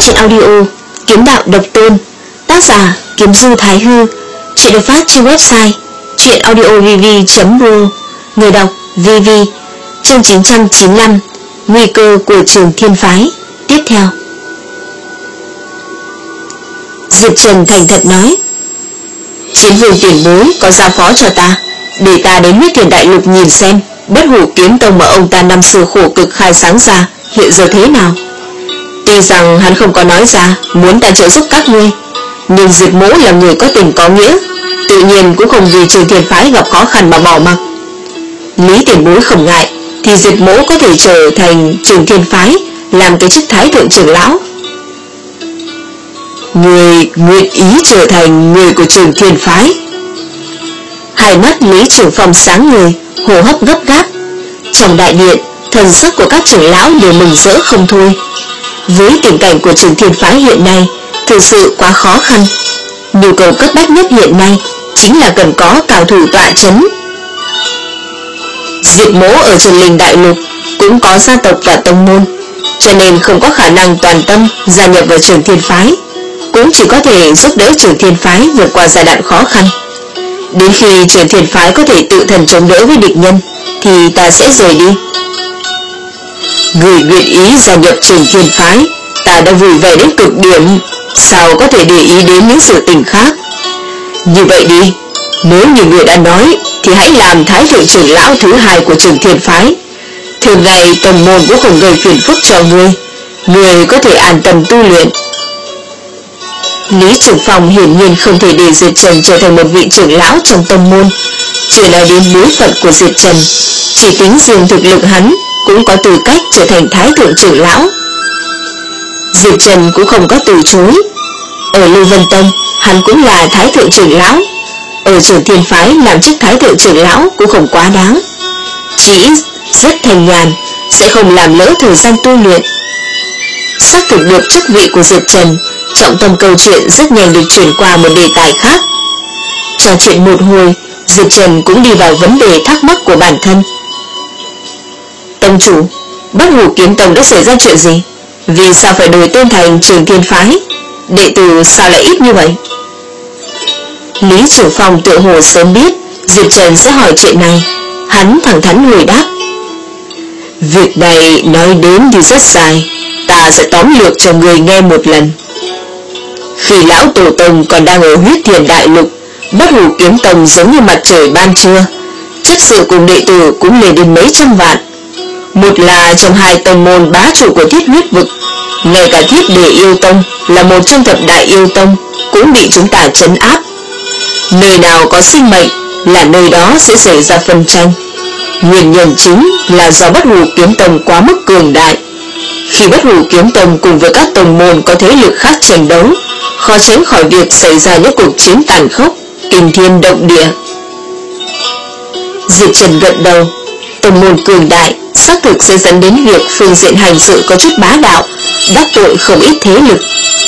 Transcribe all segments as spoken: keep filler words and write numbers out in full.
Truyện audio Kiếm đạo độc tôn, tác giả Kiếm Du Thái Hư. Truyện được phát trên website truyện audio vv chấm ro. Người đọc vê vê. Chương chín trăm chín mươi lăm, nguy cơ của Trường Thiên Phái. Tiếp theo. Diệp Trần thành thật nói: Chiến vương tiền bối có giao phó cho ta, để ta đến Huyết Thiền Đại Lục nhìn xem Bất Hủ Kiếm Tông mà ông ta năm xưa khổ cực khai sáng ra hiện giờ thế nào. Tuy rằng hắn không có nói ra muốn ta trợ giúp các ngươi, nhưng Diệp Mỗ là người có tình có nghĩa, tự nhiên cũng không vì Trường Thiên Phái gặp khó khăn mà bỏ mặc. Lý tiền bối không ngại thì Diệp Mỗ có thể trở thành Trường Thiên Phái, làm cái chức Thái Thượng trưởng lão. Người nguyện ý trở thành người của Trường Thiên Phái? Hai mắt Lý Trường Phong sáng ngời, hô hấp gấp gáp. Trong đại điện, thần sắc của các trưởng lão đều mừng rỡ không thôi. Với tình cảnh của Trường Thiên Phái hiện nay, thực sự quá khó khăn. Nhu cầu cấp bách nhất hiện nay chính là cần có cao thủ tọa chấn. Diệp Mỗ ở Trần Linh Đại Lục cũng có gia tộc và tông môn, cho nên không có khả năng toàn tâm gia nhập vào Trường Thiên Phái, cũng chỉ có thể giúp đỡ Trường Thiên Phái vượt qua giai đoạn khó khăn. Đến khi Trường Thiên Phái có thể tự thần chống đỡ với địch nhân thì ta sẽ rời đi. Người nguyện ý gia nhập Trường Thiên Phái, ta đã vui vẻ đến cực điểm, sao có thể để ý đến những sự tình khác. Như vậy đi, nếu như người đã nói thì hãy làm Thái Thượng trưởng lão thứ hai của Trường Thiên Phái. Thường ngày tông môn cũng không gây phiền phức cho ngươi, ngươi có thể an tâm tu luyện. Lý Trường Phong hiển nhiên không thể để Diệp Trần trở thành một vị trưởng lão trong tông môn. Chưa nói đến bối phận của Diệp Trần, chỉ tính riêng thực lực hắn cũng có tư cách trở thành Thái Thượng trưởng lão. Diệp Trần cũng không có từ chối. Ở Lưu Vân Tông, hắn cũng là Thái Thượng trưởng lão. Ở Trường Thiên Phái làm chức Thái Thượng trưởng lão cũng không quá đáng, chỉ rất thanh nhàn, sẽ không làm lỡ thời gian tu luyện. Xác thực được chức vị của Diệp Trần, trọng tâm câu chuyện rất nhanh được chuyển qua một đề tài khác. Trò chuyện một hồi, Diệp Trần cũng đi vào vấn đề thắc mắc của bản thân. Tông chủ, Bất Hủ Kiếm Tông đã xảy ra chuyện gì? Vì sao phải đổi tên thành Trường Thiên Phái? Đệ tử sao lại ít như vậy? Lý Trường Phong tự hồ sớm biết Diệp Trần sẽ hỏi chuyện này, hắn thẳng thắn hồi đáp. Việc này nói đến thì rất dài, ta sẽ tóm lược cho người nghe một lần. Khi lão tổ tông còn đang ở Huyết Thiền Đại Lục, Bất Hủ Kiếm Tông giống như mặt trời ban trưa, chất sự cùng đệ tử cũng lên đến mấy trăm vạn. Một là trong hai tông môn bá chủ của Thiết Huyết Vực, ngay cả Thiết Đề Yêu Tông là một trong thập đại yêu tông cũng bị chúng ta trấn áp. Nơi nào có sinh mệnh là nơi đó sẽ xảy ra phân tranh. Nguyên nhân chính là do Bất Hủ Kiếm Tông quá mức cường đại. Khi Bất Hủ Kiếm Tông cùng với các tông môn có thế lực khác tranh đấu, khó tránh khỏi việc xảy ra những cuộc chiến tàn khốc, kinh thiên động địa. Diệp Trần gật đầu. Tông môn cường đại xác thực sẽ dẫn đến việc phương diện hành sự có chút bá đạo, đắc tội không ít thế lực.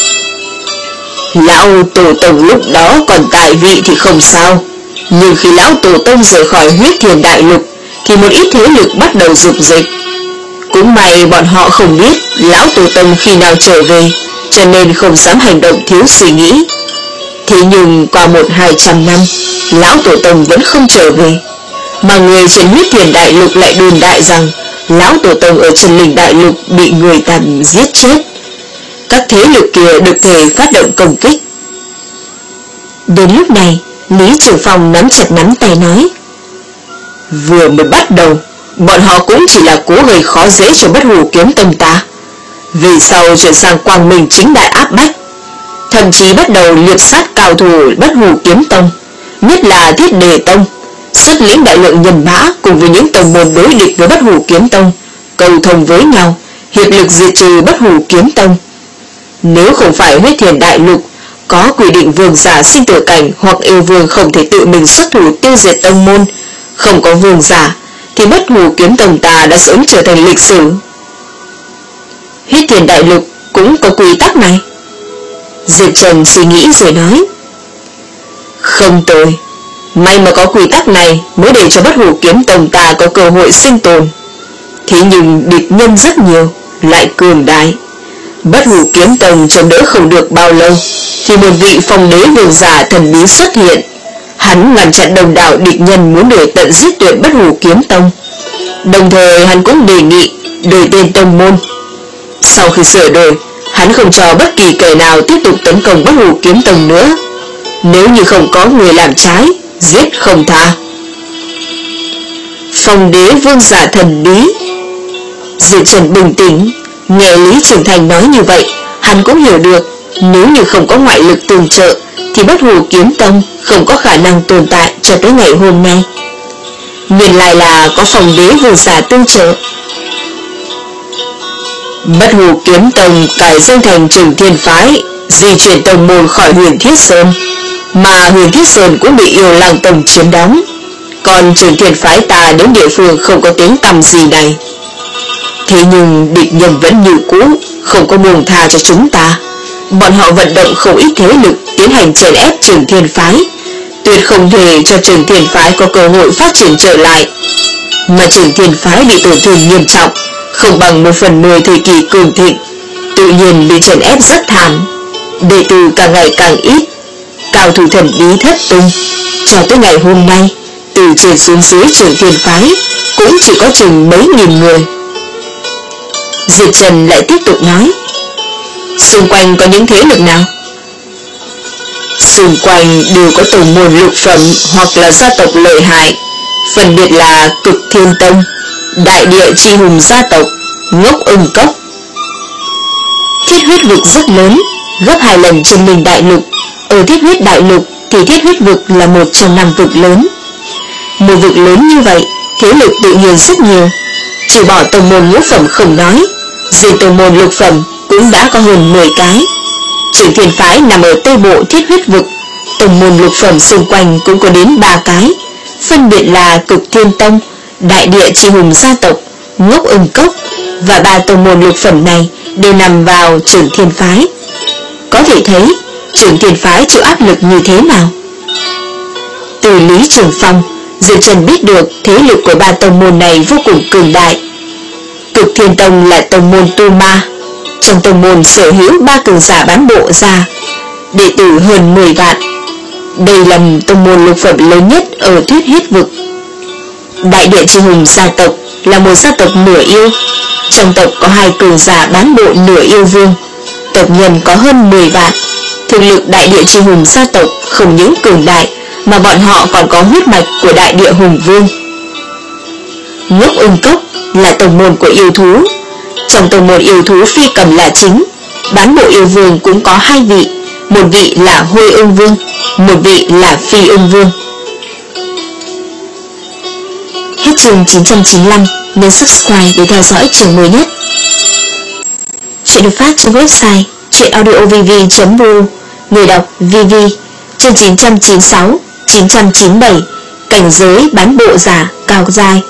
Lão tổ tông lúc đó còn tại vị thì không sao, nhưng khi lão tổ tông rời khỏi Huyết Thiền Đại Lục thì một ít thế lực bắt đầu rục dịch. Cũng may bọn họ không biết lão tổ tông khi nào trở về, cho nên không dám hành động thiếu suy nghĩ. Thế nhưng qua một hai trăm năm, lão tổ tông vẫn không trở về, mà người trên Huyết Thiền Đại Lục lại đồn đại rằng lão tổ tông ở Trần Linh Đại Lục bị người ta giết chết. Các thế lực kia được thể phát động công kích. Đến lúc này, Lý Trường Phong nắm chặt nắm tay nói: Vừa mới bắt đầu, bọn họ cũng chỉ là cố gây khó dễ cho Bất Hủ Kiếm Tông ta. Vì sau chuyển sang quang minh chính đại áp bách, thậm chí bắt đầu liệp sát cao thủ Bất Hủ Kiếm Tông, nhất là Thiết Đề Tông, xuất lĩnh đại lượng nhân mã cùng với những tông môn đối địch với Bất Hủ Kiếm Tông, cầu thông với nhau, hiệp lực diệt trừ Bất Hủ Kiếm Tông. Nếu không phải Huyết Thiền Đại Lục có quy định vương giả sinh tử cảnh hoặc yêu vương không thể tự mình xuất thủ tiêu diệt tông môn, không có vương giả thì Bất Hủ Kiếm Tông ta đã sớm trở thành lịch sử. Huyết Thiền Đại Lục cũng có quy tắc này. Diệp Trần suy nghĩ rồi nói: Không tồi, may mà có quy tắc này mới để cho Bất Hủ Kiếm Tông ta có cơ hội sinh tồn. Thế nhưng địch nhân rất nhiều, lại cường đại. Bất Hủ Kiếm Tông chống đỡ không được bao lâu thì một vị phong đế vương giả thần bí xuất hiện. Hắn ngăn chặn đồng đạo địch nhân muốn đuổi tận giết tuyệt Bất Hủ Kiếm Tông. Đồng thời hắn cũng đề nghị đổi tên tông môn. Sau khi sửa đổi, hắn không cho bất kỳ kẻ nào tiếp tục tấn công Bất Hủ Kiếm Tông nữa. Nếu như không có người làm trái, giết không tha. Phong đế vương giả thần bí. Diệp Trần bình tĩnh, nghe Lý Trường Thành nói như vậy, hắn cũng hiểu được nếu như không có ngoại lực tương trợ thì Bất Hủ Kiếm Tông không có khả năng tồn tại cho tới ngày hôm nay. Nguyên lại là có phong đế vương giả tương trợ. Bất Hủ Kiếm Tông cải danh thành Trường Thiên Phái, di chuyển tông môn khỏi Huyền Thiết Sơn, mà Huyền Thiết Sơn cũng bị Yêu Lăng Tông chiếm đóng. Còn Trường Thiên Phái ta đến địa phương không có tiếng tăm gì này. Thế nhưng địch nhân vẫn như cũ, không có buông tha cho chúng ta. Bọn họ vận động không ít thế lực tiến hành chèn ép Trường Thiên Phái, tuyệt không thể cho Trường Thiên Phái có cơ hội phát triển trở lại. Mà Trường Thiên Phái bị tổn thương nghiêm trọng, không bằng một phần mười thời kỳ cường thịnh, tự nhiên bị chèn ép rất thảm. Đệ tử càng ngày càng ít, cao thủ thần bí thất tung. Cho tới ngày hôm nay, từ trên xuống dưới Trường Thiên Phái cũng chỉ có chừng mấy nghìn người. Diệp Trần lại tiếp tục nói, xung quanh có những thế lực nào? Xung quanh đều có tông môn lục phẩm hoặc là gia tộc lợi hại, phân biệt là Cực Thiên Tông, Đại Địa Chi Hùng gia tộc, Ngốc Ưng Cốc. Thiết huyết vực rất lớn, gấp hai lần Chân Linh Đại Lục. Ở thiết huyết đại lục thì thiết huyết vực là một trong năm vực lớn. Một vực lớn như vậy, thế lực tự nhiên rất nhiều. Chỉ bỏ tông môn ngũ phẩm không nói, riêng tông môn lục phẩm cũng đã có hơn mười cái. Trường Thiên Phái nằm ở tây bộ thiết huyết vực, tông môn lục phẩm xung quanh cũng có đến ba cái, phân biệt là Cực Thiên Tông, Đại Địa Chi Hùng gia tộc, Ngốc Ưng Cốc, và ba tông môn lục phẩm này đều nằm vào Trường Thiên Phái. Có thể thấy Trường Thiên Phái chịu áp lực như thế nào. Từ Lý Trường Phong, Diệp Trần biết được thế lực của ba tông môn này vô cùng cường đại. Cực Thiên Tông là tông môn tu ma, trong tông môn sở hữu ba cường giả bán bộ ra, đệ tử hơn mười vạn. Đây là tông môn lục phẩm lớn nhất ở thiết huyết vực. Đại Địa Chi Hùng gia tộc là một gia tộc nửa yêu, trong tộc có hai cường giả bán bộ nửa yêu vương, tộc nhân có hơn mười vạn. Thực lực Đại Địa Chi Hùng gia tộc không những cường đại mà bọn họ còn có huyết mạch của Đại Địa Hùng Vương. Ngốc Ưng Cốc là tông môn của yêu thú, trong tông môn yêu thú phi cầm là chính, bán bộ yêu vương cũng có hai vị, một vị là Hôi Ưng Vương, một vị là Phi Ưng Vương. Hết chương chín trăm chín mươi lăm, nhấn subscribe để theo dõi chương mới nhất. Chuyện được phát trên website chuyenaudiovv chấm ru, người đọc vê vê. Chương chín trăm chín mươi sáu, chín trăm chín mươi bảy, cảnh giới bán bộ giả cao giai.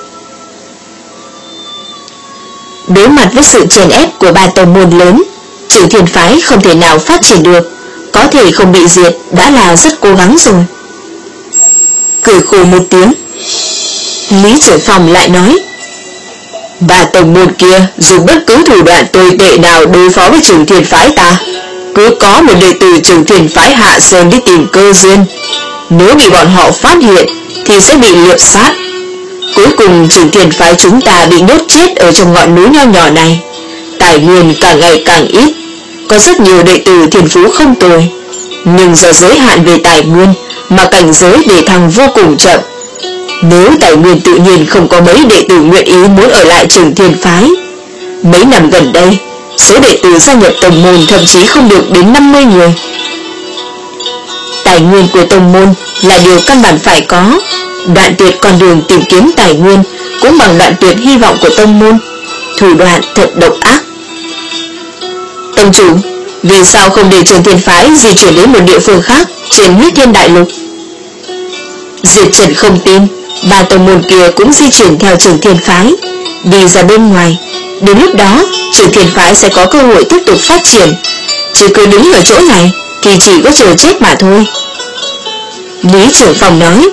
Đối mặt với sự chèn ép của ba tông môn lớn, Trường Thiên Phái không thể nào phát triển được, có thể không bị diệt đã là rất cố gắng rồi. Cười khổ một tiếng, Lý Trường Phong lại nói, ba tông môn kia dùng bất cứ thủ đoạn tồi tệ nào đối phó với Trường Thiên Phái ta, cứ có một đệ tử Trường Thiên Phái hạ sơn đi tìm cơ duyên, nếu bị bọn họ phát hiện thì sẽ bị liệp sát. Cuối cùng Trường Thiên Phái chúng ta bị nhốt chết ở trong ngọn núi nho nhỏ này, tài nguyên càng ngày càng ít, có rất nhiều đệ tử thiên phú không tồi, nhưng do giới hạn về tài nguyên mà cảnh giới để thăng vô cùng chậm. Nếu tài nguyên tự nhiên không có mấy đệ tử nguyện ý muốn ở lại Trường Thiên Phái. Mấy năm gần đây, số đệ tử gia nhập tông môn thậm chí không được đến năm mươi người. Tài nguyên của tông môn là điều căn bản phải có, đoạn tuyệt con đường tìm kiếm tài nguyên cũng bằng đoạn tuyệt hy vọng của tông môn. Thủ đoạn thật độc ác. Tông chủ, vì sao không để Trường Thiên Phái di chuyển đến một địa phương khác trên Huyết Thiên Đại Lục? Diệp Trần không tin ba tông môn kia cũng di chuyển theo Trường Thiên Phái đi ra bên ngoài. Đến lúc đó Trường Thiên Phái sẽ có cơ hội tiếp tục phát triển, chỉ cứ đứng ở chỗ này thì chỉ có chờ chết mà thôi. Lý Trường Phong nói,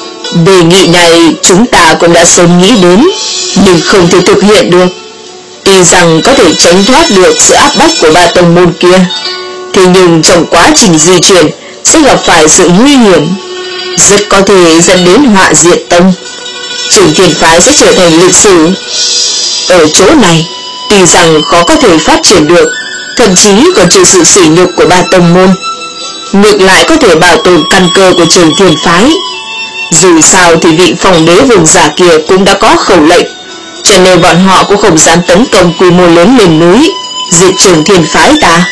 đề nghị này chúng ta cũng đã sớm nghĩ đến, nhưng không thể thực hiện được. Tuy Tuy rằng có thể tránh thoát được sự áp bách của ba tông môn kia, thế nhưng trong quá trình di chuyển sẽ gặp phải sự nguy hiểm, rất có thể dẫn đến họa diệt tông. Trường Thiên Phái sẽ trở thành lịch sử. Ở chỗ này, tuy rằng khó có thể phát triển được, thậm chí còn chịu sự sỉ nhục của ba tông môn, ngược lại có thể bảo tồn căn cơ của Trường Thiên Phái. Dù sao thì vị Phong Đế Vương giả kia cũng đã có khẩu lệnh, cho nên bọn họ cũng không dám tấn công quy mô lớn lên núi, diệt Trường Thiên Phái ta.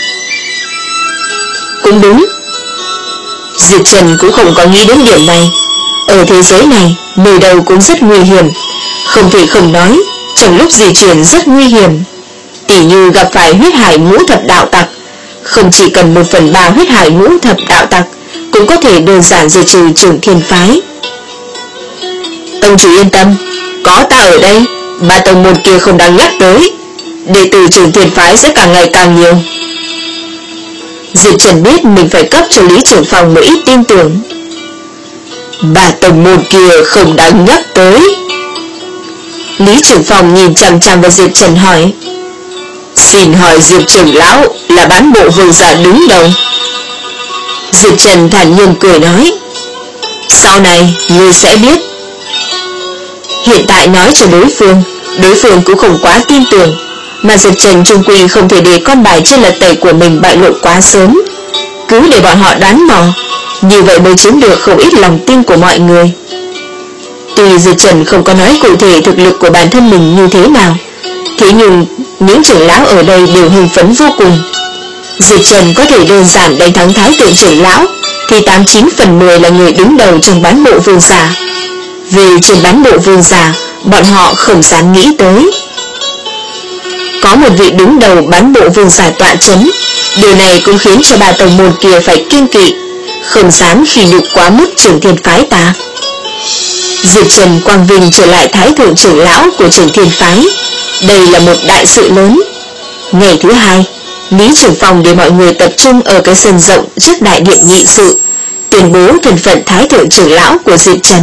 Cũng đúng, Diệp Trần cũng không có nghĩ đến điểm này. Ở thế giới này, nơi đâu cũng rất nguy hiểm, không thể không nói, trong lúc di chuyển rất nguy hiểm. Tỉ như gặp phải huyết hải ngũ thập đạo tặc, không chỉ cần một phần ba huyết hải ngũ thập đạo tặc cũng có thể đơn giản diệt trừ Trường Thiên Phái. Tông chủ yên tâm, có ta ở đây, ba tông môn kia không đáng nhắc tới, đệ tử Trường Thiên Phái sẽ càng ngày càng nhiều. Diệp Trần biết mình phải cấp cho Lý Trưởng Phong một ít tin tưởng. Ba tông môn kia không đáng nhắc tới. Lý Trưởng Phong nhìn chằm chằm vào Diệp Trần hỏi, xin hỏi Diệp trưởng lão là bán bộ vương giả đứng đầu? Diệp Trần thản nhiên cười nói, sau này ngươi sẽ biết. Hiện tại nói cho đối phương, đối phương cũng không quá tin tưởng, mà Diệp Trần trung quy không thể để con bài trên lật tẩy của mình bại lộ quá sớm, cứ để bọn họ đoán mò, như vậy mới chiếm được không ít lòng tin của mọi người. Tuy Diệp Trần không có nói cụ thể thực lực của bản thân mình như thế nào, thế nhưng những trưởng lão ở đây đều hưng phấn vô cùng. Diệp Trần có thể đơn giản đánh thắng Thái Thượng trưởng lão, thì tám chín phần mười là người đứng đầu trong bán bộ vương giả. Về trên bán bộ vương giả, bọn họ không dám nghĩ tới. Có một vị đứng đầu bán bộ vương giả tọa chấn, điều này cũng khiến cho ba tông môn kia phải kiêng kỵ, không dám khi nhục quá mức Trường Thiên Phái ta. Diệp Trần quang vinh trở lại Thái Thượng trưởng lão của Trường Thiên Phái, đây là một đại sự lớn. Ngày thứ hai, Lý Trưởng Phong để mọi người tập trung ở cái sân rộng trước đại điện nghị sự, tuyên bố thân phận Thái Thượng trưởng lão của Diệp Trần.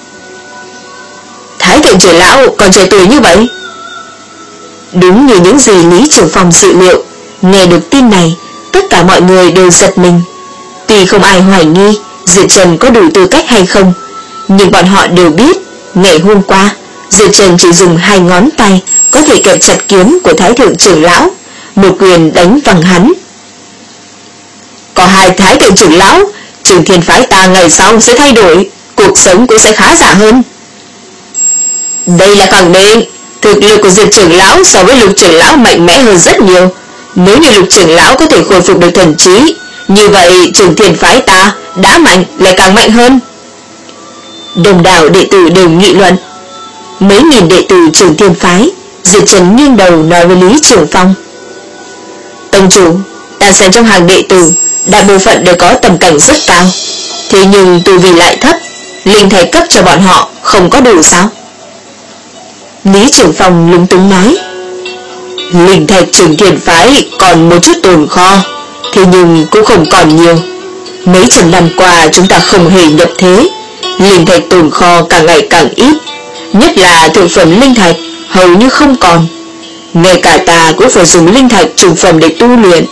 Thái Thượng trưởng lão còn trẻ tuổi như vậy? Đúng như những gì Lý Trưởng Phong dự liệu, nghe được tin này, tất cả mọi người đều giật mình. Tuy không ai hoài nghi Diệp Trần có đủ tư cách hay không, nhưng bọn họ đều biết, ngày hôm qua, Diệp Trần chỉ dùng hai ngón tay có thể kẹp chặt kiếm của Thái Thượng trưởng lão, một quyền đánh văng hắn. Có hai Thái Thượng trưởng lão, Trường Thiên Phái ta ngày sau sẽ thay đổi, cuộc sống cũng sẽ khá giả hơn. Đây là khẳng định, thực lực của Diệp trưởng lão so với Lục trưởng lão mạnh mẽ hơn rất nhiều. Nếu như Lục trưởng lão có thể khôi phục được thần trí, như vậy Trường Thiên Phái ta đã mạnh lại càng mạnh hơn. Đồng đảo đệ tử đều nghị luận. Mấy nghìn đệ tử Trường Thiên Phái, Diệp Trần nghiêng đầu nói với Lý Trưởng Phong, tông chủ, ta xem trong hàng đệ tử, đại bộ phận đều có tầm cảnh rất cao, thế nhưng tu vi lại thấp, linh thạch cấp cho bọn họ không có đủ sao? Lý Trưởng Phong lúng túng nói, linh thạch Trường Thiên Phái còn một chút tồn kho, thế nhưng cũng không còn nhiều. Mấy trăm năm qua chúng ta không hề nhập thế, linh thạch tồn kho càng ngày càng ít, nhất là thượng phẩm linh thạch hầu như không còn. Ngay cả ta cũng phải dùng linh thạch trung phẩm để tu luyện.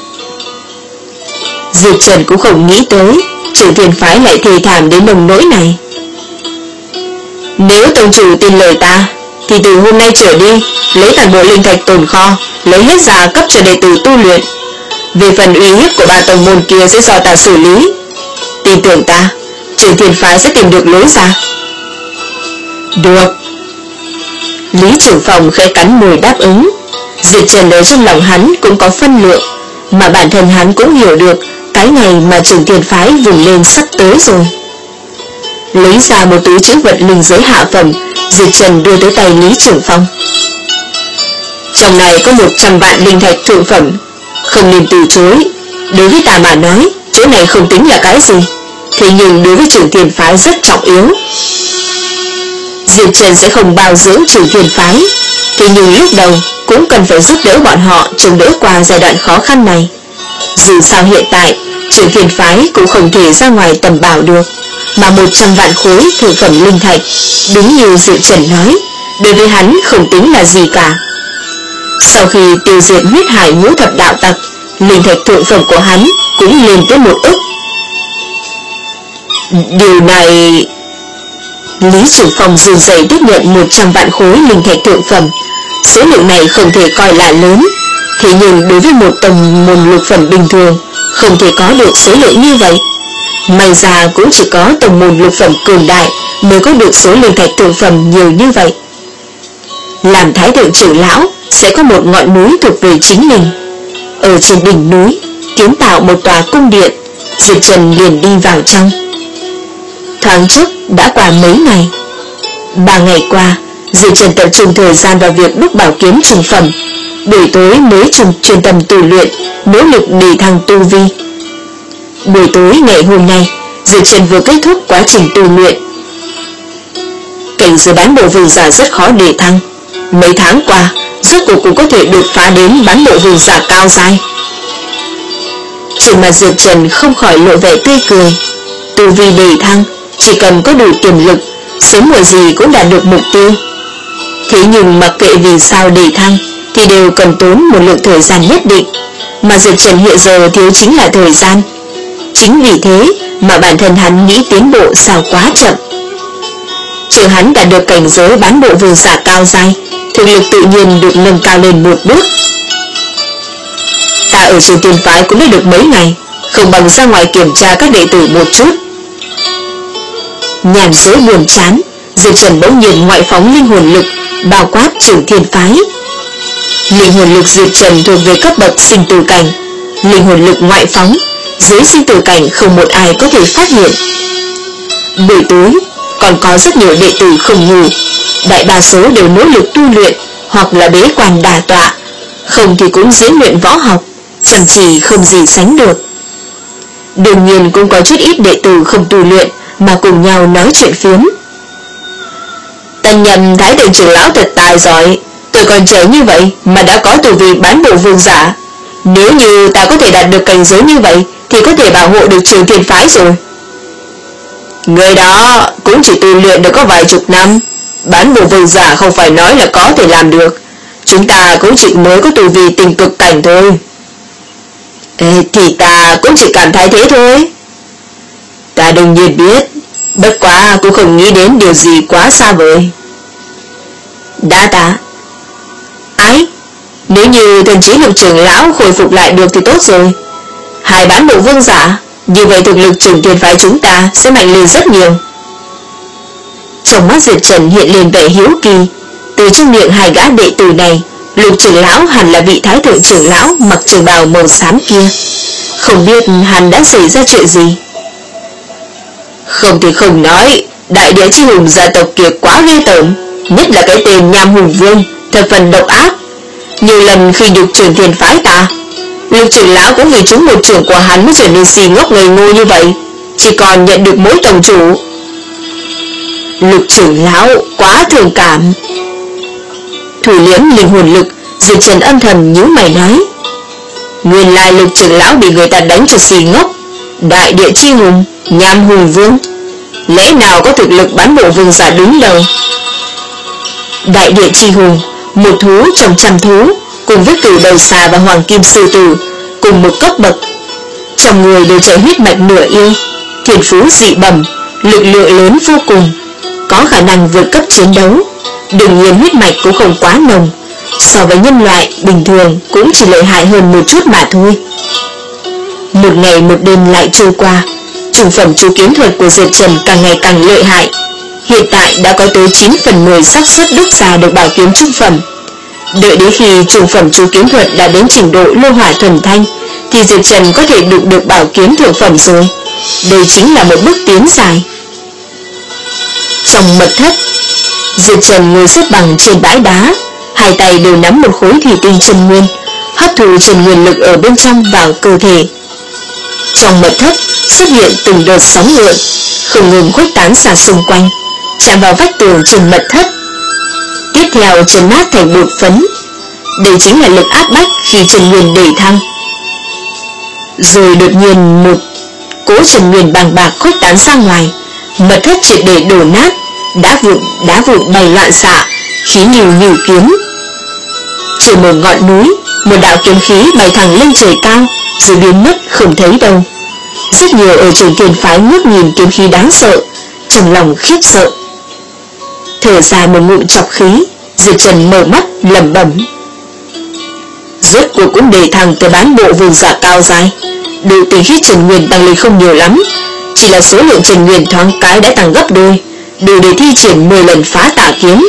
Diệp Trần cũng không nghĩ tới Trường Thiên Phái lại thê thảm đến nông nỗi này. Nếu tông chủ tin lời ta, thì từ hôm nay trở đi, lấy toàn bộ linh thạch tồn kho, lấy hết ra cấp cho đệ tử tu luyện. Về phần uy hiếp của ba tông môn kia sẽ do ta xử lý. Tin tưởng ta, Trường Thiên Phái sẽ tìm được lối ra. Được. Lý Trưởng Phong khẽ cắn môi đáp ứng. Diệp Trần ở trong lòng hắn cũng có phân lượng, mà bản thân hắn cũng hiểu được cái ngày mà Trường Thiên Phái vùng lên sắp tới rồi. Lấy ra một túi trữ vật linh giới hạ phẩm, Diệp Trần đưa tới tay Lý Trưởng Phong. Trong này có một trăm vạn linh thạch thượng phẩm, không nên từ chối. Đối với ta mà nói, chỗ này không tính là cái gì, thế nhưng đối với Trường Thiên Phái rất trọng yếu. Diệp Trần sẽ không bao dưỡng Trường Thiên Phái, thế nhưng lúc đầu cũng cần phải giúp đỡ bọn họ chống đỡ qua giai đoạn khó khăn này. Dù sao hiện tại Trường Thiên Phái cũng không thể ra ngoài tầm bảo được, mà một trăm vạn khối thượng phẩm linh thạch, đúng như Diệp Trần nói, đối với hắn không tính là gì cả. Sau khi tiêu diệt huyết hải ngũ thập đạo tặc, linh thạch thượng phẩm của hắn cũng lên tới một ức. Điều này... Lý Trường Phong run rẩy tiếp nhận một trăm vạn khối linh thạch thượng phẩm. Số lượng này không thể coi là lớn, thế nhưng đối với một tông môn lục phẩm bình thường không thể có được số lượng như vậy. May ra cũng chỉ có tông môn lục phẩm cường đại mới có được số linh thạch thượng phẩm nhiều như vậy. Làm thái thượng trưởng lão sẽ có một ngọn núi thuộc về chính mình. Ở trên đỉnh núi kiến tạo một tòa cung điện, Diệp Trần liền đi vào trong. Thoáng chốc đã qua mấy ngày. Ba ngày qua, Diệp Trần tập trung thời gian vào việc đúc bảo kiếm trung phẩm, buổi tối mới trùng chuyên tâm tu luyện, nỗ lực đề thăng tu vi. Buổi tối ngày hôm nay, Diệp Trần vừa kết thúc quá trình tu luyện. Cảnh giới bán bộ vương giả rất khó đề thăng. Mấy tháng qua, rốt cuộc cũng có thể đột phá đến bán bộ vương giả cao giai. Trên mặt Diệp Trần không khỏi lộ vẻ tươi cười. Tu vi đề thăng, chỉ cần có đủ tiềm lực, sớm muộn gì cũng đạt được mục tiêu. Thế nhưng mặc kệ vì sao đề thăng thì đều cần tốn một lượng thời gian nhất định, mà Diệp Trần hiện giờ thiếu chính là thời gian. Chính vì thế mà bản thân hắn nghĩ tiến bộ sao quá chậm. Chờ hắn đạt được cảnh giới bán bộ vương giả cao giai, thực lực tự nhiên được nâng cao lên một bước. Ta ở trường tiên phái cũng mới được mấy ngày, không bằng ra ngoài kiểm tra các đệ tử một chút. Nhàn rỗi buồn chán, Diệp Trần bỗng nhiên ngoại phóng linh hồn lực bao quát trường thiên phái. Linh hồn lực Diệp Trần thuộc về cấp bậc sinh tử cảnh. Linh hồn lực ngoại phóng, dưới sinh tử cảnh không một ai có thể phát hiện. Buổi tối còn có rất nhiều đệ tử không ngủ, đại đa số đều nỗ lực tu luyện hoặc là bế quan đả tọa, không thì cũng diễn luyện võ học, chăm chỉ không gì sánh được. Đương nhiên cũng có chút ít đệ tử không tu luyện mà cùng nhau nói chuyện phiếm. Tân nhầm thái thượng trưởng lão thật tài giỏi, tôi còn trẻ như vậy mà đã có tu vi bán bộ vương giả. Nếu như ta có thể đạt được cảnh giới như vậy thì có thể bảo hộ được trường thiên phái rồi. Người đó cũng chỉ tu luyện được có vài chục năm, bán bộ vương giả không phải nói là có thể làm được. Chúng ta cũng chỉ mới có tu vi tình cực cảnh thôi. Ê, thì ta cũng chỉ cảm thấy thế thôi. Ta đương nhiên biết, bất quá cũng không nghĩ đến điều gì quá xa vời. Đã tạ. Ái, nếu như thần trí lục trưởng lão khôi phục lại được thì tốt rồi. Hai bán bộ vương giả, như vậy thực lực trường tiền phái chúng ta sẽ mạnh lên rất nhiều. Trong mắt Diệp Trần hiện lên vẻ hiếu kỳ. Từ trong miệng hai gã đệ tử này, lục trưởng lão hẳn là vị thái thượng trưởng lão mặc trường bào màu xám kia. Không biết hắn đã xảy ra chuyện gì. Không thì không nói, đại địa chi hùng gia tộc kia quá ghê tởm, nhất là cái tên Nham Hùng Vương, thật phần độc ác. Nhiều lần khi nhục trường thiên phái ta, lục trưởng lão cũng vì chúng một trưởng của hắn mới trở nên si ngốc ngây ngô như vậy, chỉ còn nhận được mỗi tổng chủ. Lục trưởng lão quá thường cảm. Thủ liếm linh hồn lực, Diệp Trần âm thầm nhíu mày nói, nguyên lai lục trưởng lão bị người ta đánh cho si ngốc. Đại địa chi hùng, Nham Hùng Vương, lẽ nào có thực lực bán bộ vương giả đứng đầu? Đại địa chi hùng, một thú trong trăm thú, cùng với cửu đầu xà và hoàng kim sư tử, cùng một cấp bậc. Trong người đều chạy huyết mạch nửa yêu, thiên phú dị bẩm, lực lượng lớn vô cùng, có khả năng vượt cấp chiến đấu. Đương nhiên huyết mạch cũng không quá nồng, so với nhân loại bình thường cũng chỉ lợi hại hơn một chút mà thôi. Một ngày một đêm lại trôi qua, trung phẩm chú kiếm thuật của Diệp Trần càng ngày càng lợi hại. Hiện tại đã có tới chín phần mười xác suất đúc ra được bảo kiếm trung phẩm. Đợi đến khi trung phẩm chú kiếm thuật đã đến trình độ lô hỏa thuần thanh thì Diệp Trần có thể đụng được bảo kiếm thượng phẩm rồi. Đây chính là một bước tiến dài. Trong mật thất, Diệp Trần ngồi xếp bằng trên bãi đá, hai tay đều nắm một khối thủy tinh chân nguyên, hấp thụ chân nguyên lực ở bên trong vào cơ thể. Trong mật thất xuất hiện từng đợt sóng gợn, không ngừng khuếch tán ra xung quanh, chạm vào vách tường trên mật thất, tiếp theo chấn nát thành bột phấn. Đây chính là lực áp bách khi chân nguyên đẩy thăng. Rồi đột nhiên một cỗ chân nguyên bàng bạc khuếch tán ra ngoài, mật thất triệt để đổ nát, đá vụn đá vụn bay loạn xạ, khí nhìu nhìu kiếm. Trên một ngọn núi, một đạo kiếm khí bay thẳng lên trời cao, rồi biến mất không thấy đâu. Rất nhiều ở Trường Thiên phái ngước nhìn kiếm khí đáng sợ, trong lòng khiếp sợ. Thở dài một ngụm trọc khí, Diệp Trần mở mắt lẩm bẩm. Rốt cuộc cũng đề thăng tới bán bộ vương giả cao dài. Độ tinh khiết Trần Nguyên tăng lên không nhiều lắm, chỉ là số lượng Trần Nguyên thoáng cái đã tăng gấp đôi, đủ để thi triển mười lần phá tà kiếm.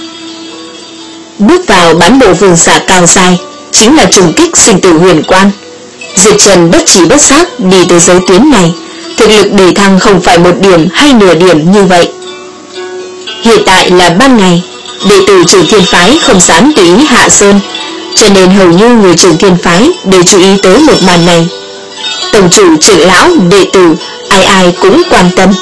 Bước vào bán bộ vương giả cao dài chính là trùng kích sinh tử huyền quan. Diệp Trần bất chỉ bất giác đi tới giới tuyến này, thực lực đề thăng không phải một điểm hay nửa điểm như vậy. Hiện tại là ban ngày, đệ tử Trường Thiên phái không dám tùy ý hạ sơn, cho nên hầu như người Trường Thiên phái đều chú ý tới một màn này. Tổng chủ, trưởng lão, đệ tử, ai ai cũng quan tâm.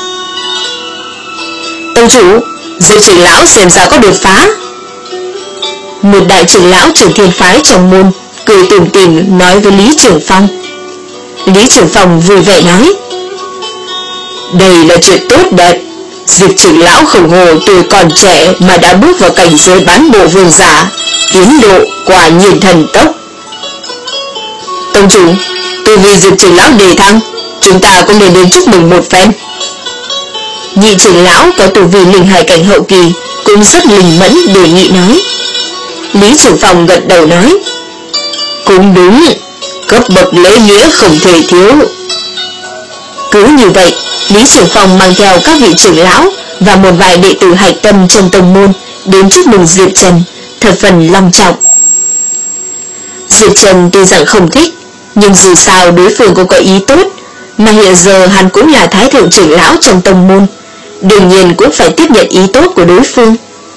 Tổng chủ, Diệp trưởng lão xem ra có đột phá. Một đại trưởng lão Trường Thiên phái trong môn cười tủm tỉm nói với Lý Trưởng Phong. Lý Trưởng Phong vui vẻ nói, đây là chuyện tốt đẹp. Diệp trưởng lão khổng hồ tuổi còn trẻ mà đã bước vào cảnh giới bán bộ vương giả, tiến độ quả nhiên thần tốc. Tông chủ, từ vì Diệp trưởng lão đề thăng, chúng ta cũng nên đến chúc mừng một phen. Nhị trưởng lão có tu vi linh hải cảnh hậu kỳ cũng rất linh mẫn đề nghị nói. Lý Trưởng Phong gật đầu nói, cũng đúng, cấp bậc lễ nghĩa không thể thiếu. Cứ như vậy, Lý Trưởng Phong mang theo các vị trưởng lão và một vài đệ tử hạch tâm trong tông môn đến chúc mừng Diệp Trần, thật phần long trọng. Diệp Trần tuy rằng không thích, nhưng dù sao đối phương cũng có ý tốt, mà hiện giờ hắn cũng là thái thượng trưởng lão trong tông môn, đương nhiên cũng phải tiếp nhận ý tốt của đối phương.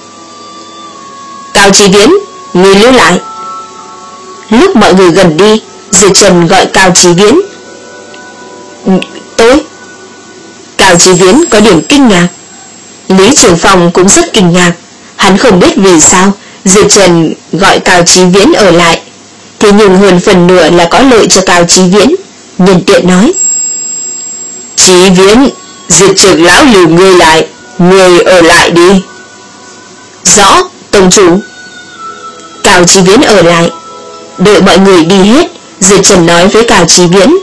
Cao Chí Viễn, người lưu lại. Lúc mọi người gần đi, Diệp Trần gọi Cao Chí Viễn. Tôi. Cao Chí Viễn có điểm kinh ngạc. Lý Trưởng Phong cũng rất kinh ngạc. Hắn không biết vì sao Diệp Trần gọi Cao Chí Viễn ở lại, thế nhưng hơn phần nửa là có lợi cho Cao Chí Viễn. Nhân tiện nói, Chí Viễn, Diệp trưởng lão lưu ngươi lại, ngươi ở lại đi. Rõ, tông chủ. Cao Chí Viễn ở lại. Đợi mọi người đi hết, Diệp Trần nói với Cao Chí Viễn,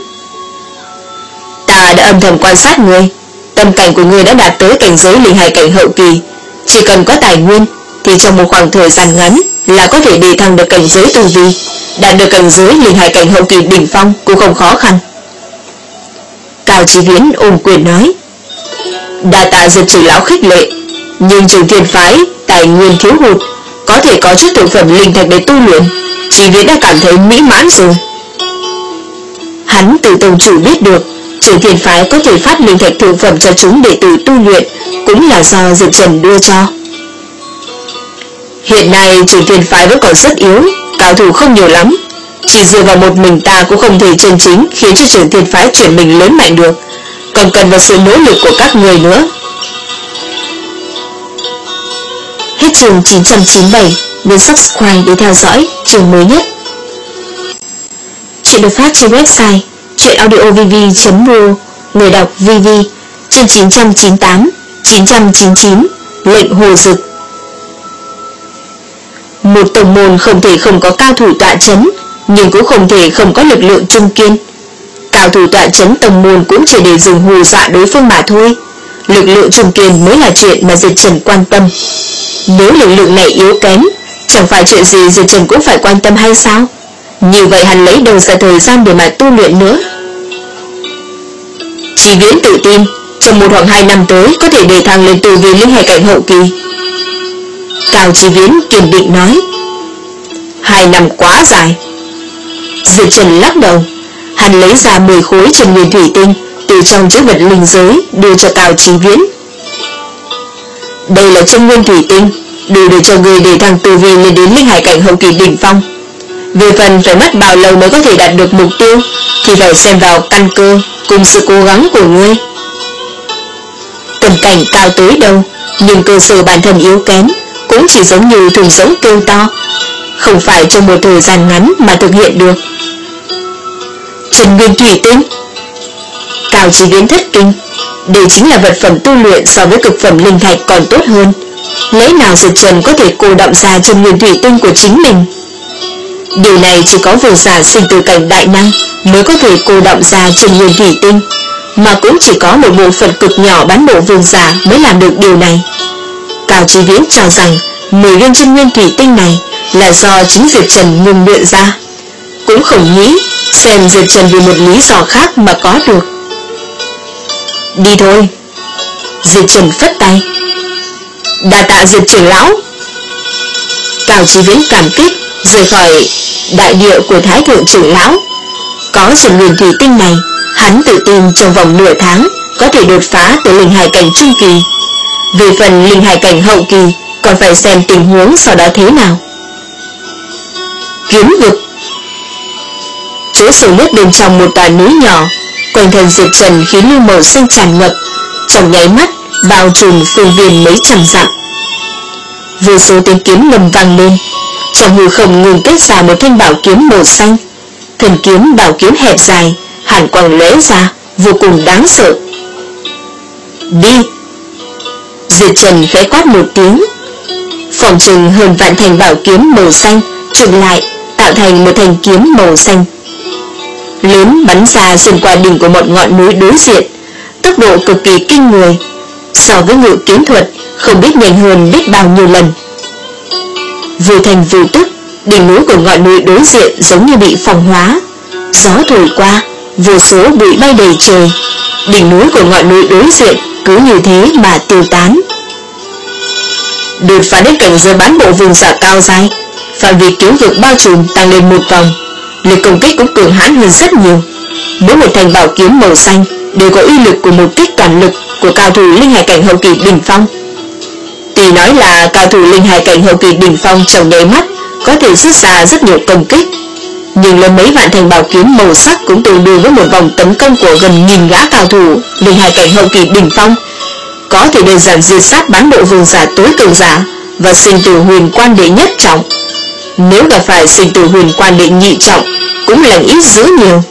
ta đã âm thầm quan sát ngươi, tâm cảnh của ngươi đã đạt tới cảnh giới linh hải cảnh hậu kỳ, chỉ cần có tài nguyên thì trong một khoảng thời gian ngắn là có thể đề thăng được cảnh giới tu vi, đạt được cảnh giới linh hải cảnh hậu kỳ đỉnh phong cũng không khó khăn. Cao Chí Viễn ôm quyền nói, đa tạ Diệp trưởng lão khích lệ, nhưng Trường Thiên phái tài nguyên thiếu hụt, có thể có chút thực phẩm linh thạch để tu luyện, Chí Viễn đã cảm thấy mỹ mãn rồi. Hắn từ tông chủ biết được Trường Thiên phái có thể phát linh thạch thượng phẩm cho chúng đệ tử tu luyện, cũng là do Diệp Trần đưa cho. Hiện nay Trường Thiên phái vẫn còn rất yếu, cao thủ không nhiều lắm, chỉ dựa vào một mình ta cũng không thể chân chính khiến cho Trường Thiên phái chuyển mình lớn mạnh được, còn cần vào sự nỗ lực của các người nữa. Hết chương chín trăm chín mươi bảy, nhấn subscribe để theo dõi chương mới nhất. Chuyện được phát trên website truyệnaudiovv chấm ro, người đọc vê vê, chương chín trăm chín mươi tám, chín trăm chín mươi chín, lệnh hồ dực. Một tông môn không thể không có cao thủ tọa chấn, nhưng cũng không thể không có lực lượng trung kiên. Cao thủ tọa chấn tông môn cũng chỉ để dùng hù dọa đối phương mà thôi, lực lượng trung kiên mới là chuyện mà Diệp Trần quan tâm. Nếu lực lượng này yếu kém, chẳng phải chuyện gì Diệp Trần cũng phải quan tâm hay sao? Như vậy hắn lấy đâu ra thời gian để mà tu luyện nữa? Chí Viễn tự tin trong một hoặc hai năm tới có thể đề thăng lên tu vi linh hải cảnh hậu kỳ. Cao Chí Viễn kiên định nói. Hai năm quá dài. Diệp Trần lắc đầu. Hắn lấy ra mười khối chân nguyên thủy tinh từ trong chữ vật linh giới đưa cho Cao Chí Viễn. Đây là chân nguyên thủy tinh, đủ để cho người đề thăng tu vi lên đến linh hải cảnh hậu kỳ đỉnh phong. Về phần phải mất bao lâu mới có thể đạt được mục tiêu thì phải xem vào căn cơ cùng sự cố gắng của ngươi. Tầm cảnh cao tới đâu, nhưng cơ sở bản thân yếu kém, cũng chỉ giống như thùng rỗng kêu to, không phải trong một thời gian ngắn mà thực hiện được. Chân nguyên thủy tinh. Cao Chí Viễn thất kinh. Đây chính là vật phẩm tu luyện so với cực phẩm linh thạch còn tốt hơn. Lẽ nào Diệp Trần có thể cô đọng ra chân nguyên thủy tinh của chính mình? Điều này chỉ có vương giả sinh tử cảnh đại năng mới có thể cô đọng ra chân nguyên thủy tinh, mà cũng chỉ có một bộ phận cực nhỏ bán bộ vương giả mới làm được điều này. Cao Chí Viễn cho rằng mười viên chân nguyên thủy tinh này là do chính Diệp Trần ngừng luyện ra, cũng không nghĩ xem Diệp Trần vì một lý do khác mà có được. Đi thôi. Diệp Trần phất tay. Đa tạ Diệp trưởng lão. Cao Chí Viễn cảm kích rời khỏi đại địa của Thái thượng trưởng lão. Có chân nguyên thủy tinh này, hắn tự tin trong vòng nửa tháng có thể đột phá tới linh hải cảnh trung kỳ. Về phần linh hải cảnh hậu kỳ còn phải xem tình huống sau đó thế nào. Kiếm vực. Chỗ sâu nhất bên trong một tòa núi nhỏ, quanh thân Diệp Trần khí lưu màu xanh tràn ngập, trong nháy mắt bao trùm phương viên mấy trăm dặm. Vô số tiếng kiếm ngầm vang lên, trong hư không ngừng kết ra một thanh bảo kiếm màu xanh. Thần kiếm bảo kiếm hẹp dài, hàn quang lóe ra, vô cùng đáng sợ. Đi. Diệp Trần khẽ quát một tiếng. Phòng trừng hơn vạn thanh bảo kiếm màu xanh trùng lại, tạo thành một thanh kiếm màu xanh lớn bắn ra xuyên qua đỉnh của một ngọn núi đối diện, tốc độ cực kỳ kinh người, so với ngự kiếm thuật không biết nhanh hơn biết bao nhiêu lần. Vô thành vô tức, đỉnh núi của ngọn núi đối diện giống như bị phong hóa, gió thổi qua, vô số bụi bay đầy trời, đỉnh núi của ngọn núi đối diện cứ như thế mà tiêu tán. Đột phá đến cảnh giới bán bộ vương giả cao dài, phạm vi kiếm vực bao trùm tăng lên một vòng, lực công kích cũng cường hãn hơn rất nhiều. Mỗi một thanh bảo kiếm màu xanh đều có uy lực của một kích toàn lực của cao thủ linh hải cảnh hậu kỳ đỉnh phong. Tuy nói là cao thủ linh hải cảnh hậu kỳ đỉnh phong trong nháy mắt có thể xuất ra rất nhiều công kích, nhưng lấy mấy vạn thanh bảo kiếm màu sắc cũng tương đương với một vòng tấn công của gần nghìn gã cao thủ linh hải cảnh hậu kỳ đỉnh phong, có thể đơn giản diệt sát bán bộ vương giả tối cường giả và sinh tử huyền quan đệ nhất trọng. Nếu gặp phải sinh tử huyền quan đệ nhị trọng cũng lành ít dữ nhiều.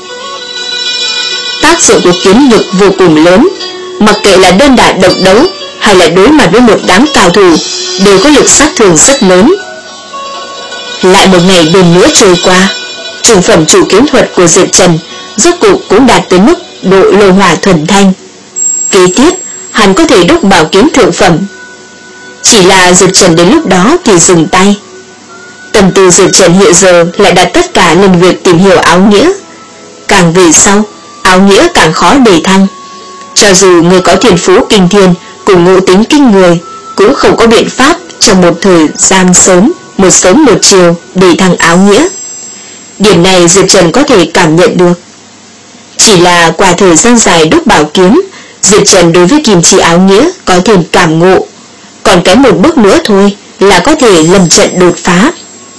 Tác dụng của kiếm vực vô cùng lớn, mặc kệ là đơn đả độc đấu hay là đối mặt với một đám cao thủ đều có lực sát thương rất lớn. Lại một ngày đêm nữa trôi qua, trung phẩm chủ kiếm thuật của Diệp Trần rốt cuộc cũng đạt tới mức độ lôi hỏa thuần thanh. Kế tiếp hắn có thể đúc bảo kiếm thượng phẩm. Chỉ là Diệp Trần đến lúc đó thì dừng tay. Tâm tư Diệp Trần hiện giờ lại đặt tất cả lên việc tìm hiểu áo nghĩa. Càng về sau, áo nghĩa càng khó đề thăng. Cho dù người có thiên phú kinh thiên cùng ngộ tính kinh người, cũng không có biện pháp trong một thời gian sớm, một sớm một chiều đề thăng áo nghĩa. Điểm này Diệp Trần có thể cảm nhận được. Chỉ là qua thời gian dài đúc bảo kiếm, Diệp Trần đối với kim chi áo nghĩa có thêm cảm ngộ, còn kém một bước nữa thôi là có thể lâm trận đột phá.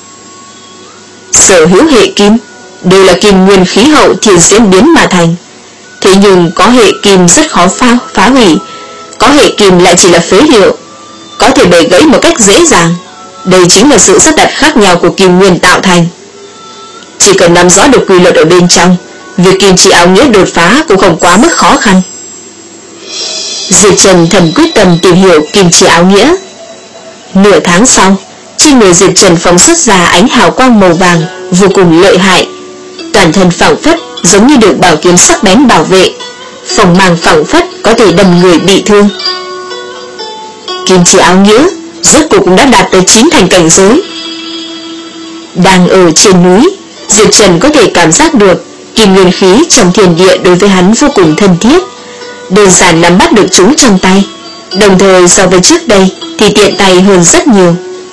Sở hữu hệ kim đều là kim nguyên khí hậu thiên diễn biến mà thành, thế nhưng có hệ kim rất khó phá, phá hủy, có hệ kim lại chỉ là phế liệu, có thể bẻ gãy một cách dễ dàng. Đây chính là sự sắp đặt khác nhau của kim nguyên tạo thành. Chỉ cần nắm rõ được quy luật ở bên trong, việc kim chi áo nghĩa đột phá cũng không quá mức khó khăn. Diệp Trần thầm quyết tâm tìm hiểu kim chi áo nghĩa. Nửa tháng sau, trên người Diệp Trần phóng xuất ra ánh hào quang màu vàng vô cùng lợi hại, toàn thân phảng phất giống như được bảo kiếm sắc bén bảo vệ, phòng mang phảng phất có thể đâm người bị thương. Kim chi áo nghĩa rốt cuộc cũng đã đạt tới chín thành cảnh giới. Đang ở trên núi, Diệp Trần có thể cảm giác được kim nguyên khí trong thiên địa đối với hắn vô cùng thân thiết, đơn giản nắm bắt được chúng trong tay, đồng thời so với trước đây thì tiện tay hơn rất nhiều.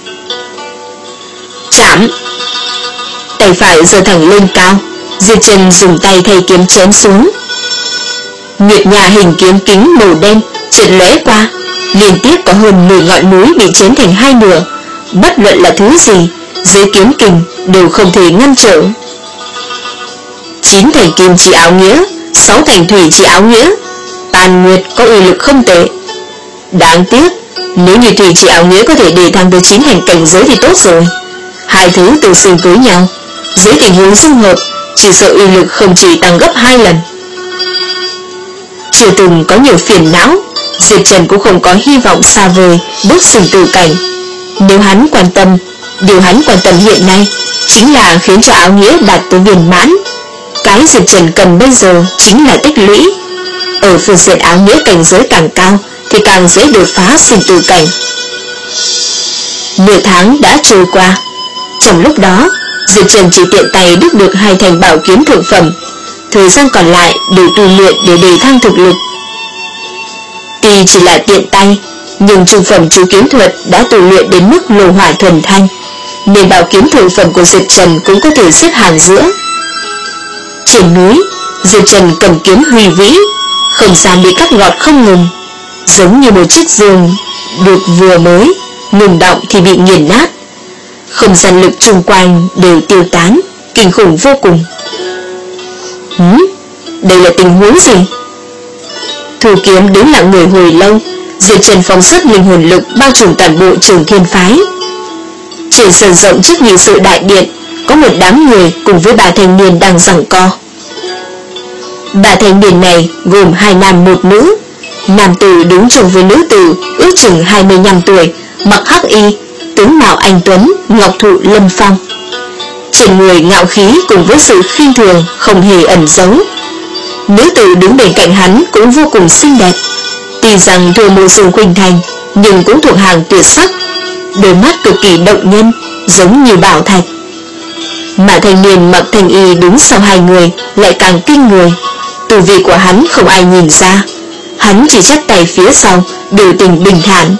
Chạm. Tay phải giơ thẳng lên cao, Diệp Trần dùng tay thay kiếm chém xuống. Nguyệt nhà hình kiếm kính màu đen chợt lóe qua, liên tiếp có hơn mười ngọn núi bị chém thành hai nửa, bất luận là thứ gì dưới kiếm kình đều không thể ngăn trở. Chín thành kim chi áo nghĩa, sáu thành thủy chi áo nghĩa, tàn nguyệt có uy lực không tệ. Đáng tiếc, nếu như thủy chi áo nghĩa có thể đề thăng tới chín thành cảnh giới thì tốt rồi. Hai thứ tự xưng cưới nhau, dưới tình huống dung hợp, chỉ sợ uy lực không chỉ tăng gấp hai lần. Chưa từng có nhiều phiền não, Diệp Trần cũng không có hy vọng xa vời bước sinh tử cảnh. Nếu hắn quan tâm, điều hắn quan tâm hiện nay chính là khiến cho áo nghĩa đạt tới viên mãn. Cái Diệp Trần cần bây giờ chính là tích lũy. Ở phương diện áo nghĩa cảnh giới càng cao thì càng dễ đột phá sinh tử cảnh. Nửa tháng đã trôi qua. Trong lúc đó, Diệp Trần chỉ tiện tay đúc được hai thành bảo kiếm thượng phẩm, thời gian còn lại đều tu luyện để đề thăng thực lực. Tuy chỉ là tiện tay, nhưng trung phẩm chú kiếm thuật đã tu luyện đến mức lô hỏa thuần thanh, nên bảo kiếm thượng phẩm của Diệp Trần cũng có thể xếp hàng giữa. Trên núi, Diệp Trần cầm kiếm huy vĩ, không gian bị cắt gọt không ngừng, giống như một chiếc giường được vừa mới ngừng động thì bị nghiền nát. Không gian lực chung quanh đều tiêu tán, kinh khủng vô cùng. Hứ, đây là tình huống gì? Thủ kiếm đứng lặng người hồi lâu, Diệp Trần phóng xuất linh hồn lực bao trùm toàn bộ Trường Thiên phái. Trên sân rộng trước nghị sự đại điện, có một đám người cùng với ba thanh niên đang giằng co. Ba thanh niên này gồm hai nam một nữ. Nam tử đứng chung với nữ tử, ước chừng hai mươi lăm tuổi, mặc hắc y, tướng mạo anh tuấn, ngọc thụ lâm phong. Trên người ngạo khí cùng với sự khinh thường không hề ẩn giấu. Nữ tử đứng bên cạnh hắn cũng vô cùng xinh đẹp, tuy rằng thua Mộ Dung Khuynh Thành nhưng cũng thuộc hàng tuyệt sắc, đôi mắt cực kỳ động nhân, giống như bảo thạch. Mà thanh niên mặc thanh y đứng sau hai người lại càng kinh người. Tu vi của hắn không ai nhìn ra, hắn chỉ chắp tay phía sau, biểu tình bình thản.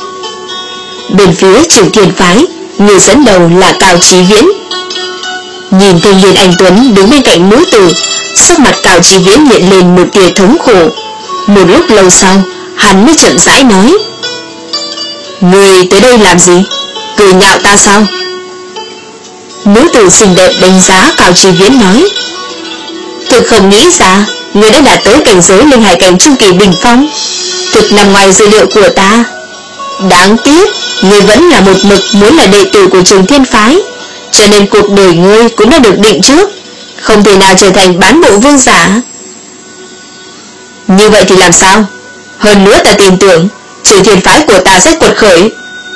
Bên phía Trường Thiên phái, người dẫn đầu là Cao Chí Viễn. Nhìn thanh niên anh tuấn đứng bên cạnh nữ tử, sắc mặt Cao Chí Viễn hiện lên một tia thống khổ. Một lúc lâu sau, hắn mới chậm rãi nói: "Người tới đây làm gì? Cười nhạo ta sao?" Nữ tử xinh đẹp đánh giá Cao Chí Viễn nói: "Thực không nghĩ ra người đã đạt tới cảnh giới linh hải cảnh trung kỳ đỉnh phong, thực nằm ngoài dự liệu của ta. Đáng tiếc người vẫn là một mực muốn là đệ tử của Trường Thiên phái, cho nên cuộc đời ngươi cũng đã được định trước, không thể nào trở thành bán bộ vương giả." "Như vậy thì làm sao? Hơn nữa ta tin tưởng Trường Thiên phái của ta sẽ quật khởi."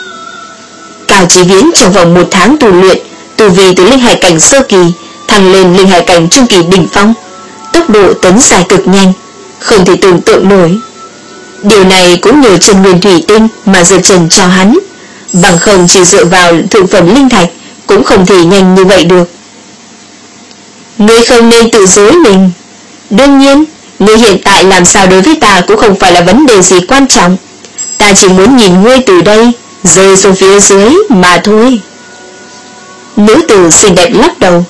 Cao Chí Viễn trong vòng một tháng tu luyện, tu vi từ linh hải cảnh sơ kỳ thăng lên linh hải cảnh trung kỳ đỉnh phong, tốc độ tấn dài cực nhanh, không thể tưởng tượng nổi. Điều này cũng nhờ chân nguyên thủy tinh mà Diệp Trần cho hắn, bằng không chỉ dựa vào thượng phẩm linh thạch cũng không thể nhanh như vậy được. "Ngươi không nên tự dối mình. Đương nhiên, ngươi hiện tại làm sao đối với ta cũng không phải là vấn đề gì quan trọng. Ta chỉ muốn nhìn ngươi từ đây rơi xuống phía dưới mà thôi." Nữ tử xinh đẹp lắc đầu: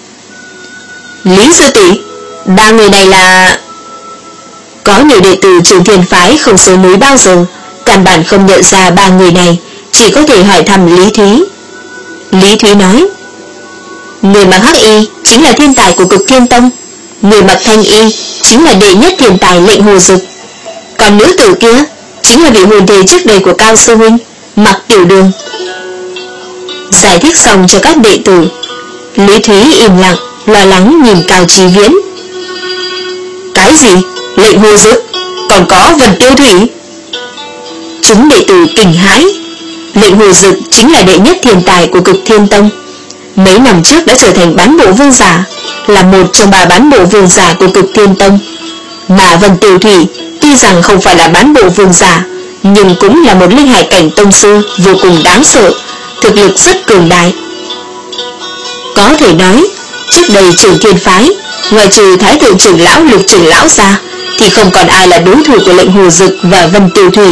"Lý sư tỷ, ba người này là..." Có nhiều đệ tử Trường Thiên phái không xuống núi bao giờ, căn bản không nhận ra ba người này, chỉ có thể hỏi thăm Lý Thúy. Lý Thúy nói: "Người mặc hắc y chính là thiên tài của Cực Thiên Tông, người mặc thanh y chính là đệ nhất thiên tài Lệnh Hồ Dực, còn nữ tử kia chính là vị hồn thề trước đây của Cao sư huynh, Mặc Tiểu Đường." Giải thích xong cho các đệ tử, Lý Thúy im lặng, lo lắng nhìn Cao Chí Viễn. "Cái gì? Lệnh Hồ Dực? Còn có Vân Tiêu Thủy?" Chúng đệ tử kinh hãi. Lệnh Hồ Dực chính là đệ nhất thiên tài của Cực Thiên Tông, mấy năm trước đã trở thành bán bộ vương giả, là một trong ba bán bộ vương giả của Cực Thiên Tông. Mà Vân Tiêu Thủy tuy rằng không phải là bán bộ vương giả, nhưng cũng là một linh hải cảnh tông sư vô cùng đáng sợ, thực lực rất cường đại. Có thể nói, trước đây Trường Thiên phái, ngoài trừ Thái thượng trưởng lão Lục trưởng lão ra, thì không còn ai là đối thủ của Lệnh Hồ Dực và Vân Tiêu Thủy.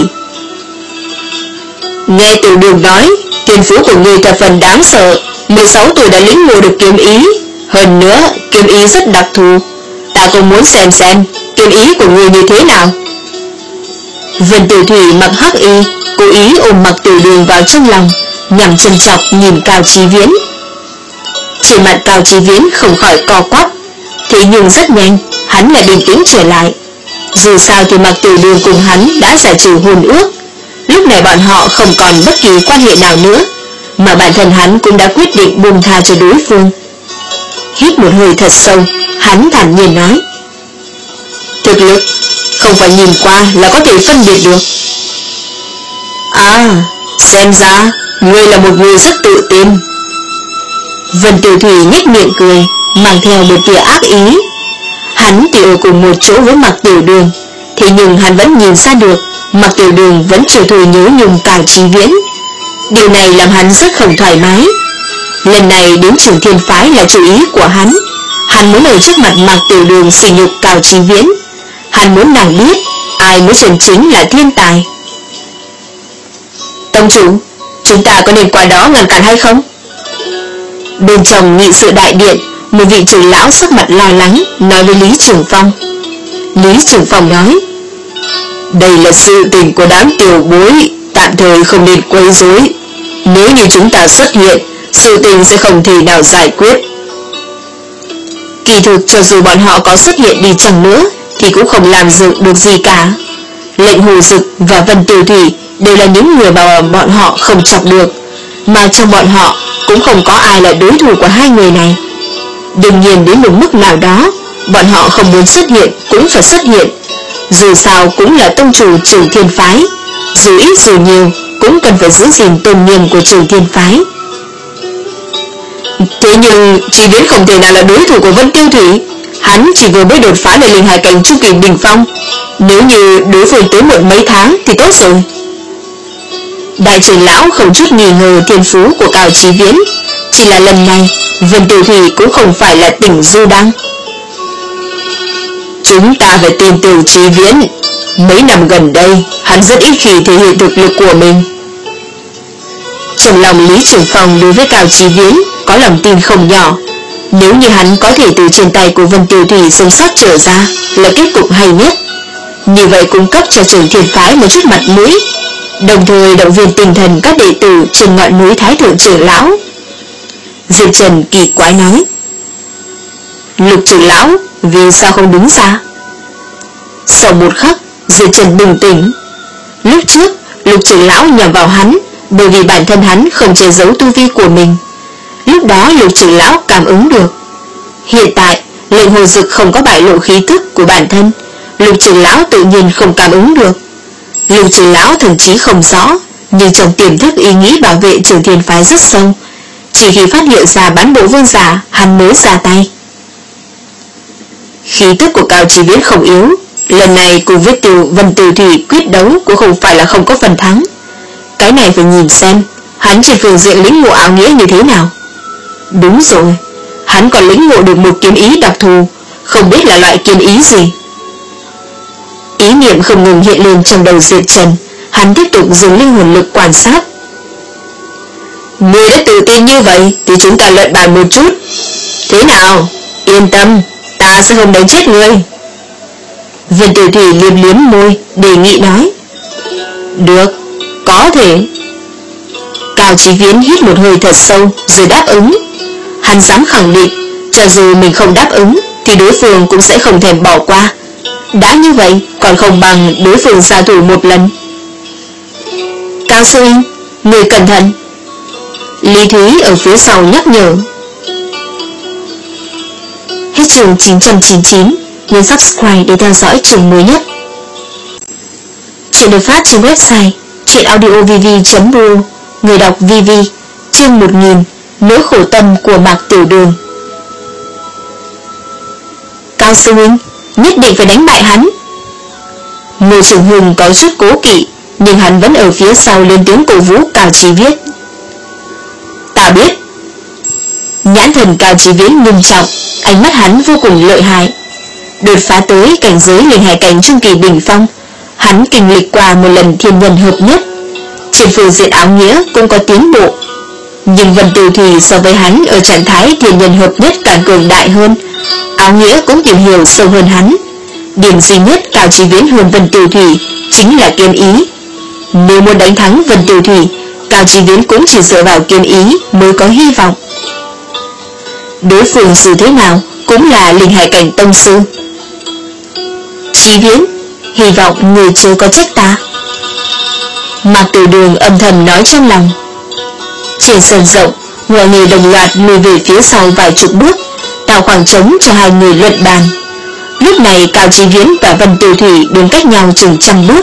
"Nghe Tiểu Đường nói, thiên phú của ngươi thập phần đáng sợ, mười sáu tuổi đã lĩnh ngộ được kiếm ý, hơn nữa kiếm ý rất đặc thù. Ta cũng muốn xem xem kiếm ý của ngươi như thế nào." Vân Tiểu Thủy mặc hắc y, cố ý ôm Mặc Tiểu Đường vào trong lòng, nhằm châm chọc nhìn Cao Chí Viễn. Trên mặt Cao Chí Viễn không khỏi co quắp, thế nhưng rất nhanh hắn lại bình tĩnh trở lại. Dù sao thì Mặc Tiểu Đường cùng hắn đã giải trừ hôn ước, lúc này bọn họ không còn bất kỳ quan hệ nào nữa, mà bản thân hắn cũng đã quyết định buông tha cho đối phương. Hít một hơi thật sâu, hắn thản nhiên nói: "Thực lực không phải nhìn qua là có thể phân biệt được." "À, xem ra ngươi là một người rất tự tin." Vân Tiểu Thủy nhếch miệng cười, mang theo một tia ác ý. Hắn thì ở cùng một chỗ với Mạc Tiểu Đường, thế nhưng hắn vẫn nhìn ra được Mạc Tiểu Đường vẫn chưa thôi nhớ nhung Cao Chí Viễn. Điều này làm hắn rất không thoải mái. Lần này đến Trường Thiên Phái là chủ ý của hắn. Hắn muốn ở trước mặt Mạc Tiểu Đường sỉ nhục Cao Chí Viễn. Hắn muốn nàng biết ai mới chân chính là thiên tài. Tông chủ, chúng ta có nên qua đó ngăn cản hay không? Bên trong nghị sự đại điện, một vị trưởng lão sắc mặt lo lắng nói với Lý Trường Phong. Lý Trường Phong nói: đây là sự tình của đám tiểu bối, tạm thời không nên quấy rối. Nếu như chúng ta xuất hiện, sự tình sẽ không thể nào giải quyết. Kỳ thực cho dù bọn họ có xuất hiện đi chăng nữa thì cũng không làm dựng được gì cả. Lệnh Hồ Dực và Vân Tiểu Thủy đều là những người mà bọn họ không chọc được, mà trong bọn họ cũng không có ai là đối thủ của hai người này. Đương nhiên đến một mức nào đó, bọn họ không muốn xuất hiện cũng phải xuất hiện. Dù sao cũng là tông chủ Trường Thiên Phái, dù ít dù nhiều cũng cần phải giữ gìn tôn nghiêm của Trường Thiên Phái. Thế nhưng Chí Viễn không thể nào là đối thủ của Vân Tiêu Thủy. Hắn chỉ vừa mới đột phá lên linh hải cảnh trung kỳ đỉnh phong. Nếu như đối phương tới muộn mấy tháng thì tốt rồi. Đại trưởng lão không chút nghi ngờ thiên phú của Cao Chí Viễn, chỉ là lần này Vân Tiêu Thủy cũng không phải là tỉnh du đăng. Chúng ta phải tin tưởng Chí Viễn. Mấy năm gần đây hắn rất ít khi thể hiện thực lực của mình. Trong lòng Lý Trường Phong đối với Cao Chí Viễn có lòng tin không nhỏ. Nếu như hắn có thể từ trên tay của Vân Tiêu Thủy sống sót trở ra là kết cục hay nhất. Như vậy cung cấp cho Trường Thiên Phái một chút mặt mũi, đồng thời động viên tinh thần các đệ tử trên ngọn núi Thái Thượng trưởng lão. Diệp Trần kỳ quái nói: Lục trưởng lão vì sao không đứng ra? Sau một khắc, Diệp Trần bình tĩnh. Lúc trước Lục trưởng lão nhằm vào hắn bởi vì bản thân hắn không che giấu tu vi của mình. Lúc đó Lục trưởng lão cảm ứng được. Hiện tại Lệnh Hồ Dực không có bại lộ khí tức của bản thân, Lục trưởng lão tự nhiên không cảm ứng được. Lục trưởng lão thậm chí không rõ, nhưng trong tiềm thức ý nghĩ bảo vệ Trường Thiên Phái rất sâu. Chỉ khi phát hiện ra bán bộ vương giả, hắn mới ra tay. Khí tức của Cao Chí Viễn không yếu, lần này cùng với Tiểu Vân Tiểu Thủy quyết đấu cũng không phải là không có phần thắng. Cái này phải nhìn xem hắn trên phương diện lĩnh ngộ áo nghĩa như thế nào. Đúng rồi, hắn còn lĩnh ngộ được một kiếm ý đặc thù, không biết là loại kiếm ý gì. Ý niệm không ngừng hiện lên trong đầu Diệp Trần. Hắn tiếp tục dùng linh hồn lực quan sát. Ngươi đã tự tin như vậy thì chúng ta luận bàn một chút. Thế nào? Yên tâm, ta sẽ không đánh chết ngươi. Vân Tiểu Thủy liếm liếm môi, đề nghị nói. Được, có thể. Cao Chí Viễn hít một hơi thật sâu rồi đáp ứng. Hắn dám khẳng định, cho dù mình không đáp ứng thì đối phương cũng sẽ không thèm bỏ qua. Đã như vậy còn không bằng đối phương giao thủ một lần. Cao sư huynh, người cẩn thận. Lý Thúy ở phía sau nhắc nhở. Hết chương chín trăm chín mươi chín. Nhấn subscribe để theo dõi chương mới nhất. Chuyện được phát trên website truyệnaudiovv chấm ru. Người đọc vê vê. Chương một nghìn. Nỗi khổ tâm của Mạc Tiểu Đường. Cao sư huynh, nhất định phải đánh bại hắn. Ngô Trường Hùng có chút cố kỵ, nhưng hắn vẫn ở phía sau lên tiếng cổ vũ Cao Chí Viễn. Ta biết. Nhãn thần Cao Chí Viễn nghiêm trọng, ánh mắt hắn vô cùng lợi hại. Đột phá tới cảnh giới linh hải cảnh trung kỳ đỉnh phong, hắn kinh lịch qua một lần thiên nhân hợp nhất. Trên phương diện áo nghĩa cũng có tiến bộ. Nhưng Vân Tiểu Thủy so với hắn ở trạng thái thiên nhân hợp nhất càng cường đại hơn, áo nghĩa cũng tìm hiểu sâu hơn hắn. Điểm duy nhất Cao Chí Viễn hơn Vân Tiểu Thủy chính là kiếm ý. Nếu muốn đánh thắng Vân Tiểu Thủy, Cao Chí Viễn cũng chỉ dựa vào kiếm ý mới có hy vọng. Đối phương dù thế nào cũng là linh hải cảnh tông sư. Chí Viễn, hy vọng người chưa có trách ta. Mạc Tiểu Đường âm thầm nói trong lòng. Trên sân rộng, mọi người đồng loạt lùi về phía sau vài chục bước, tạo khoảng trống cho hai người luận bàn. Lúc này Cao Chí Viễn và Vân Tiểu Thủy đứng cách nhau chừng trăm bước.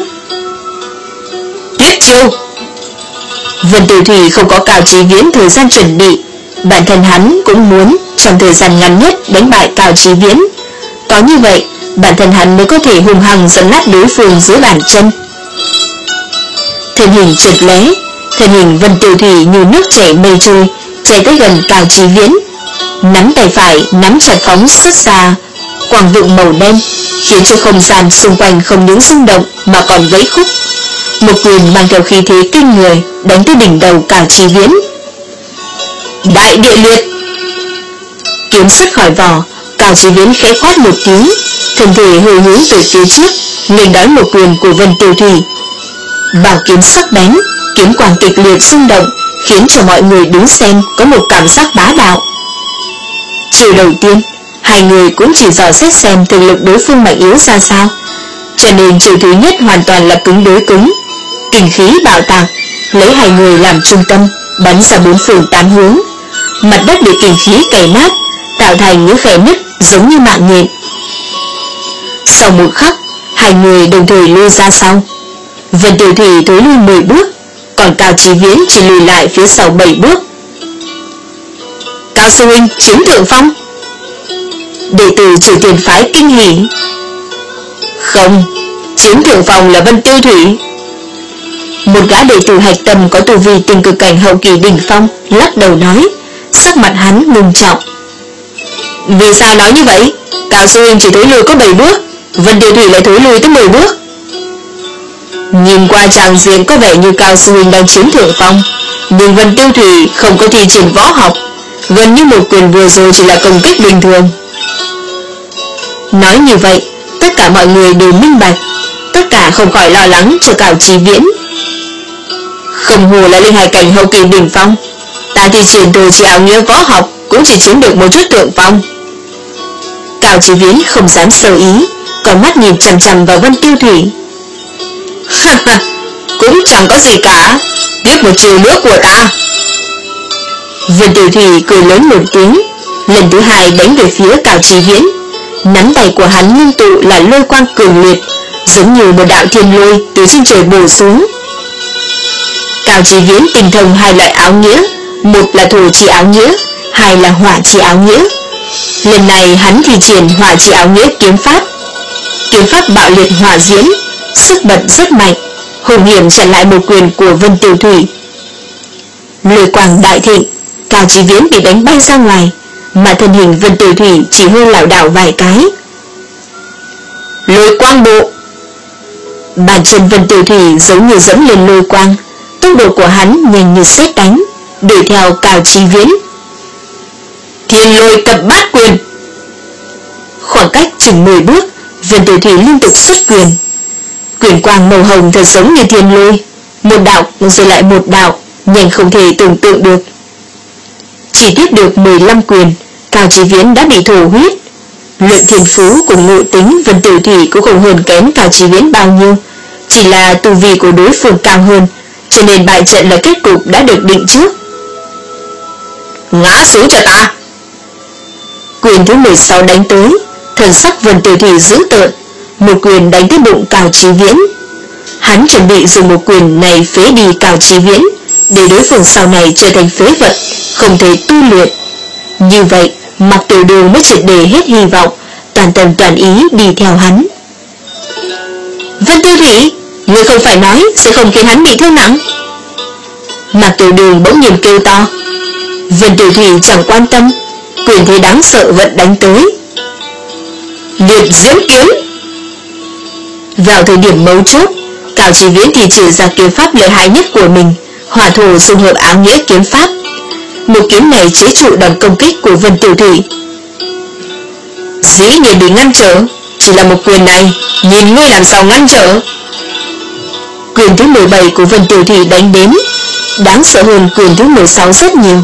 Tuyết chiêu. Vân Tiểu Thủy không có Cao Chí Viễn thời gian chuẩn bị, Bản thân hắn cũng muốn trong thời gian ngắn nhất đánh bại Cao Chí Viễn. Có như vậy, bản thân hắn mới có thể hung hăng dẫm nát đối phương dưới bàn chân. Thân hình trượt lé, thân hình Vân Tiêu Thủy như nước chảy mây trôi, chạy tới gần Cao Chí Viễn. Nắm tay phải nắm chặt phóng xuất ra quang vượng màu đen, khiến cho không gian xung quanh không những rung động mà còn gãy khúc. Một quyền mang theo khí thế kinh người đánh tới đỉnh đầu Cao Chí Viễn. Đại địa liệt. Kiếm xuất khỏi vỏ, Cao Chí Viễn khẽ quát một tiếng, thân thể hơi hướng về phía trước, nghênh đón một quyền của Vân Tiêu Thủy. Bảo kiếm sắc bén, kiếm quang kịch liệt rung động, khiến cho mọi người đứng xem có một cảm giác bá đạo. Chiều đầu tiên, hai người cũng chỉ dò xét xem thực lực đối phương mạnh yếu ra sao, cho nên chiều thứ nhất hoàn toàn là cứng đối cứng. Kình khí bạo tạc, lấy hai người làm trung tâm, bắn ra bốn phương tám hướng. Mặt đất bị kình khí cày nát, tạo thành những khe nứt giống như mạng nhện. Sau một khắc, hai người đồng thời lui ra sau. Vân Tiêu Thủy thối lui mười bước, còn Cao Chí Viễn chỉ lùi lại phía sau bảy bước. Cao sư huynh chiếm thượng phong. Đệ tử Triều Tiền phái kinh hỉ. Không, chiếm thượng phong là Vân Tiêu Thủy. Một gã đệ tử hạch tâm có tu vi tình cực cảnh hậu kỳ đỉnh phong lắc đầu nói, sắc mặt hắn ngưng trọng. Vì sao nói như vậy? Cao sư huynh chỉ thối lui có bảy bước, Vân Tiêu Thủy lại thối lui tới mười bước. Nhìn qua tràng diện có vẻ như Cao sư huynh đang chiếm thượng phong, nhưng Vân Tiêu Thủy không có thi triển võ học, gần như một quyền vừa rồi chỉ là công kích bình thường. Nói như vậy, tất cả mọi người đều minh bạch, tất cả không khỏi lo lắng cho Cao Chí Viễn. Không hù là linh hải cảnh hậu kỳ đỉnh phong, ta thi triển từ chỉ áo nghĩa võ học cũng chỉ chiếm được một chút thượng phong. Cao Chí Viễn không dám sơ ý, còn mắt nhìn chằm chằm vào Vân Tiêu Thủy. Cũng chẳng có gì cả, tiếp một chiều nữa của ta. Vân Tiêu Thủy cười lớn một tiếng, lần thứ hai đánh về phía Cao Chí Viễn. Nắm tay của hắn ngưng tụ là lôi quang cường liệt, giống như một đạo thiên lôi từ trên trời bổ xuống. Cao Chí Viễn tinh thông hai loại áo nghĩa, một là thổ chi áo nghĩa, hai là hỏa chi áo nghĩa. Lần này hắn thi triển hỏa chi áo nghĩa kiếm pháp. Kiếm pháp bạo liệt hỏa diễm, sức bật rất mạnh, hùng hiểm chặn lại một quyền của Vân Tiêu Thủy. Lôi quang đại thịnh, Cao Chí Viễn bị đánh bay ra ngoài, mà thân hình Vân Tiêu Thủy chỉ hơi lảo đảo vài cái. Lôi quang bộ. Bàn chân Vân Tiêu Thủy giống như dẫm lên lôi quang, tốc độ của hắn nhanh như sét đánh, đuổi theo Cao Chí Viễn. Thiên lôi cập bát quyền. Khoảng cách chừng mười bước, Vân Tiêu Thủy liên tục xuất quyền. Quyền quang màu hồng thật giống như thiên lôi, một đạo rồi lại một đạo, nhanh không thể tưởng tượng được. Chỉ tiếp được mười lăm quyền, Cao Chí Viễn đã bị thổ huyết. Luận thiên phú cùng ngộ tính, Vân Tiêu Thủy cũng không hơn kém Cao Chí Viễn bao nhiêu, chỉ là tu vi của đối phương cao hơn, cho nên bại trận là kết cục đã được định trước. Ngã xuống cho ta. Quyền thứ mười sáu đánh tới, thần sắc Vân Tiêu Thủy dữ tợn, một quyền đánh tới bụng Cao Chí Viễn. Hắn chuẩn bị dùng một quyền này phế đi Cao Chí Viễn, để đối phương sau này trở thành phế vật, không thể tu luyện. Như vậy, Mạc Tiểu Đường mới triệt để hết hy vọng, toàn tâm toàn ý đi theo hắn. Vân Tiêu Thủy, ngươi không phải nói sẽ không khiến hắn bị thương nặng? Mạc Tiểu Đường bỗng nhiên kêu to. Vân Tiêu Thủy chẳng quan tâm, quyền thế đáng sợ vẫn đánh tới. Liệt diễm kiếm. Vào thời điểm mấu chốt, Cao Chí Viễn thì triển ra kiếm pháp lợi hại nhất của mình, hỏa thổ xung hợp áo nghĩa kiếm pháp. Một kiếm này chế trụ đòn công kích của Vân Tiêu Thủy. Dĩ nhiên bị ngăn trở, chỉ là một quyền này, nhìn ngươi làm sao ngăn trở. Quyền thứ mười bảy của Vân Tiêu Thủy đánh đến, đáng sợ hơn quyền thứ mười sáu rất nhiều.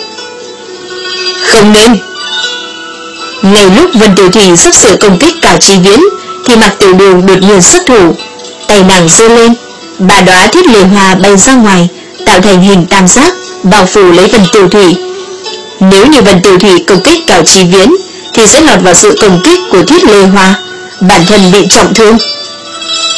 Không nên. Ngay lúc Vân Tiêu Thủy sắp sửa công kích Cao Chí Viễn, thì Mạc Tiểu Đường đột nhiên xuất thủ, tay nàng giơ lên, ba đóa thiết lê hoa bay ra ngoài, tạo thành hình tam giác, bao phủ lấy Vân Tiêu Thủy. Nếu như Vân Tiêu Thủy công kích Cao Chí Viễn, thì sẽ lọt vào sự công kích của thiết lê hoa, bản thân bị trọng thương.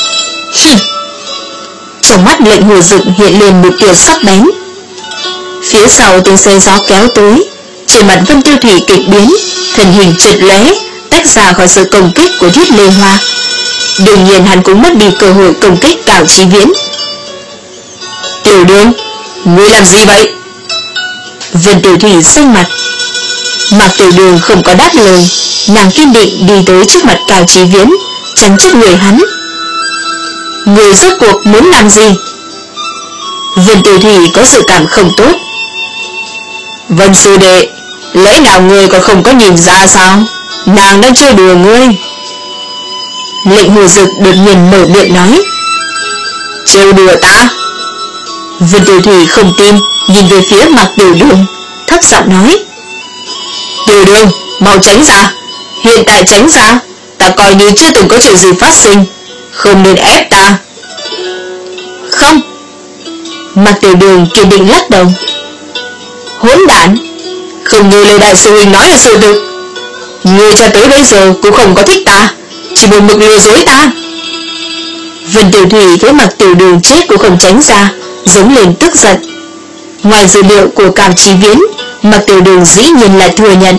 Hừm. Trong mắt Lệnh Hồ Dực hiện lên một tia sắc bén. Phía sau tiếng xe gió kéo tới, trên mặt Vân Tiêu Thủy kịch biến, thân hình chợt lóe, tách ra khỏi sự công kích của Thiết Lê Hoa. Đương nhiên hắn cũng mất đi cơ hội công kích Cao Chí Viễn. Tiểu Đường, ngươi làm gì vậy? Vân Tiêu Thủy xanh mặt. Mạc Tiểu Đường không có đáp lời, nàng kiên định đi tới trước mặt Cao Chí Viễn, chắn trước người hắn. Ngươi rốt cuộc muốn làm gì? Vân Tiêu Thủy có dự cảm không tốt. Vân sư đệ, lẽ nào ngươi còn không có nhìn ra sao? Nàng đang chơi đùa ngươi. Lệnh Hồ Dực đột nhiên mở miệng nói. Trêu đùa ta? Vân Tiêu Thủy không tin, nhìn về phía Mạc Tiểu Đường, thấp giọng nói. Tiểu Đường, mau tránh ra. Hiện tại tránh ra, ta coi như chưa từng có chuyện gì phát sinh, không nên ép ta. Không. Mạc Tiểu Đường kiên định lắc đầu. Hỗn đản, không như lời đại sư huynh nói là sự thực. Ngươi cho tới bây giờ cũng không có thích ta, chỉ một mực lừa dối ta. Vân Tiểu Thủy thấy Mạc Tiểu Đường chết cũng không tránh ra, giống lên tức giận. Ngoài dữ liệu của Cao Chí Viễn, Mạc Tiểu Đường dĩ nhiên là thừa nhận.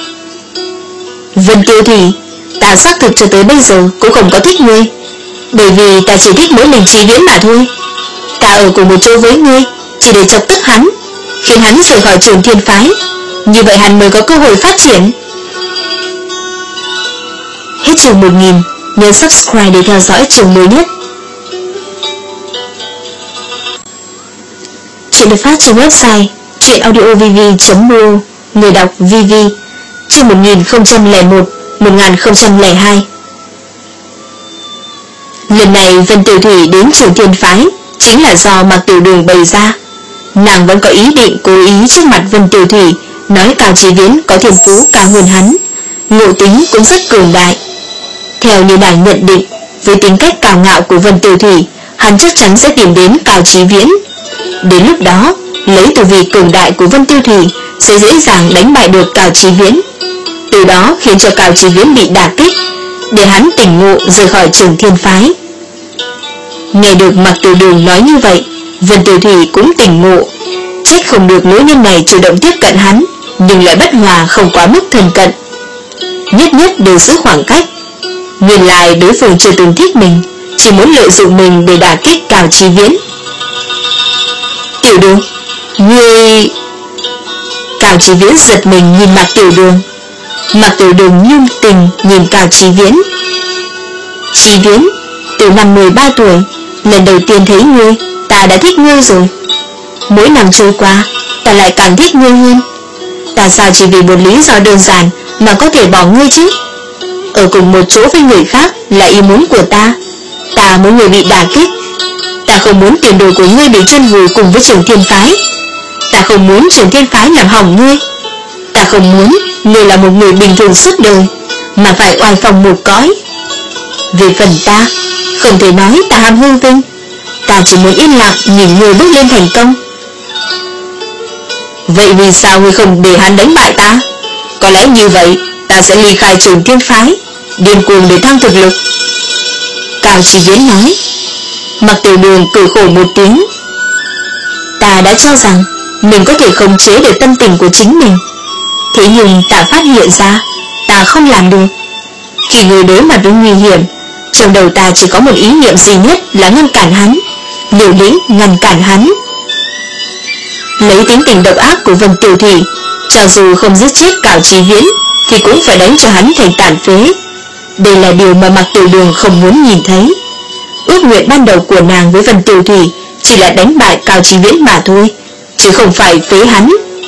Vân Tiêu Thủy, ta xác thực cho tới bây giờ cũng không có thích ngươi, bởi vì ta chỉ thích mỗi mình Chí Viễn mà thôi. Ta ở cùng một chỗ với ngươi chỉ để chọc tức hắn, khiến hắn rời khỏi Trường Thiên Phái, như vậy hắn mới có cơ hội phát triển. Hết chương một nghìn, nhớ subscribe để theo dõi chương mới nhất. Chuyện được phát trên website truyệnaudiovv chấm m o, người đọc vê vê, chương một nghìn không trăm lẻ một đến một nghìn không trăm lẻ hai. Lần này Vân Tiểu Thủy đến Trường Thiên Phái chính là do Mạc Tiểu Đường bày ra. Nàng vẫn có ý định cố ý trước mặt Vân Tiểu Thủy nói Cao Chí Viễn có thiên phú cao hơn hắn, ngộ tính cũng rất cường đại. Theo như nàng nhận định, với tính cách cao ngạo của Vân Tiểu Thủy, hắn chắc chắn sẽ tìm đến Cao Chí Viễn. Đến lúc đó, lấy tu vi cường đại của Vân Tiêu Thủy sẽ dễ dàng đánh bại được Cao Chí Viễn, từ đó khiến cho Cao Chí Viễn bị đả kích, để hắn tỉnh ngộ rời khỏi Trường Thiên Phái. Nghe được Mạc Tiểu Đường nói như vậy, Vân Tiểu Thủy cũng tỉnh ngộ. Trách không được nữ nhân này chủ động tiếp cận hắn, nhưng lại bất hòa không quá mức thân cận, nhất nhất đều giữ khoảng cách. Nguyên lai đối phương chưa từng thích mình, chỉ muốn lợi dụng mình để đả kích Cao Chí Viễn. Tiểu Đường, ngươi... Cao Chí Viễn giật mình nhìn Mạc Tiểu Đường. Mạc Tiểu Đường nhung tình nhìn Cao Chí Viễn. Chí Viễn, từ năm mười ba tuổi, lần đầu tiên thấy ngươi, ta đã thích ngươi rồi. Mỗi năm trôi qua, ta lại càng thích ngươi hơn. Ta sao chỉ vì một lý do đơn giản mà có thể bỏ ngươi chứ? Ở cùng một chỗ với người khác là ý muốn của ta. Ta muốn người bị đả kích. Ta không muốn tiền đồ của ngươi bị chôn vùi cùng với Trường Thiên Phái. Ta không muốn Trường Thiên Phái làm hỏng ngươi. Ta không muốn ngươi là một người bình thường suốt đời, mà phải oai phong một cõi. Về phần ta, không thể nói ta ham hư vinh. Ta chỉ muốn yên lặng nhìn ngươi bước lên thành công. Vậy vì sao ngươi không để hắn đánh bại ta? Có lẽ như vậy ta sẽ ly khai Trường Thiên Phái, điên cuồng để thăng thực lực. Cao Chí Viễn nói. Mạc Tiểu Đường cười khổ một tiếng. Ta đã cho rằng mình có thể khống chế được tâm tình của chính mình, thế nhưng ta phát hiện ra ta không làm được. Khi người đối mặt với nguy hiểm, trong đầu ta chỉ có một ý niệm duy nhất là ngăn cản hắn, liều lĩnh ngăn cản hắn. Lấy tính tình độc ác của Vân Tiểu Thủy, cho dù không giết chết Cao Chí Viễn thì cũng phải đánh cho hắn thành tàn phế. Đây là điều mà Mạc Tiểu Đường không muốn nhìn thấy. Ước nguyện ban đầu của nàng với Vân Tiểu Thủy chỉ là đánh bại Cao Chí Viễn mà thôi, chứ không phải phế hắn.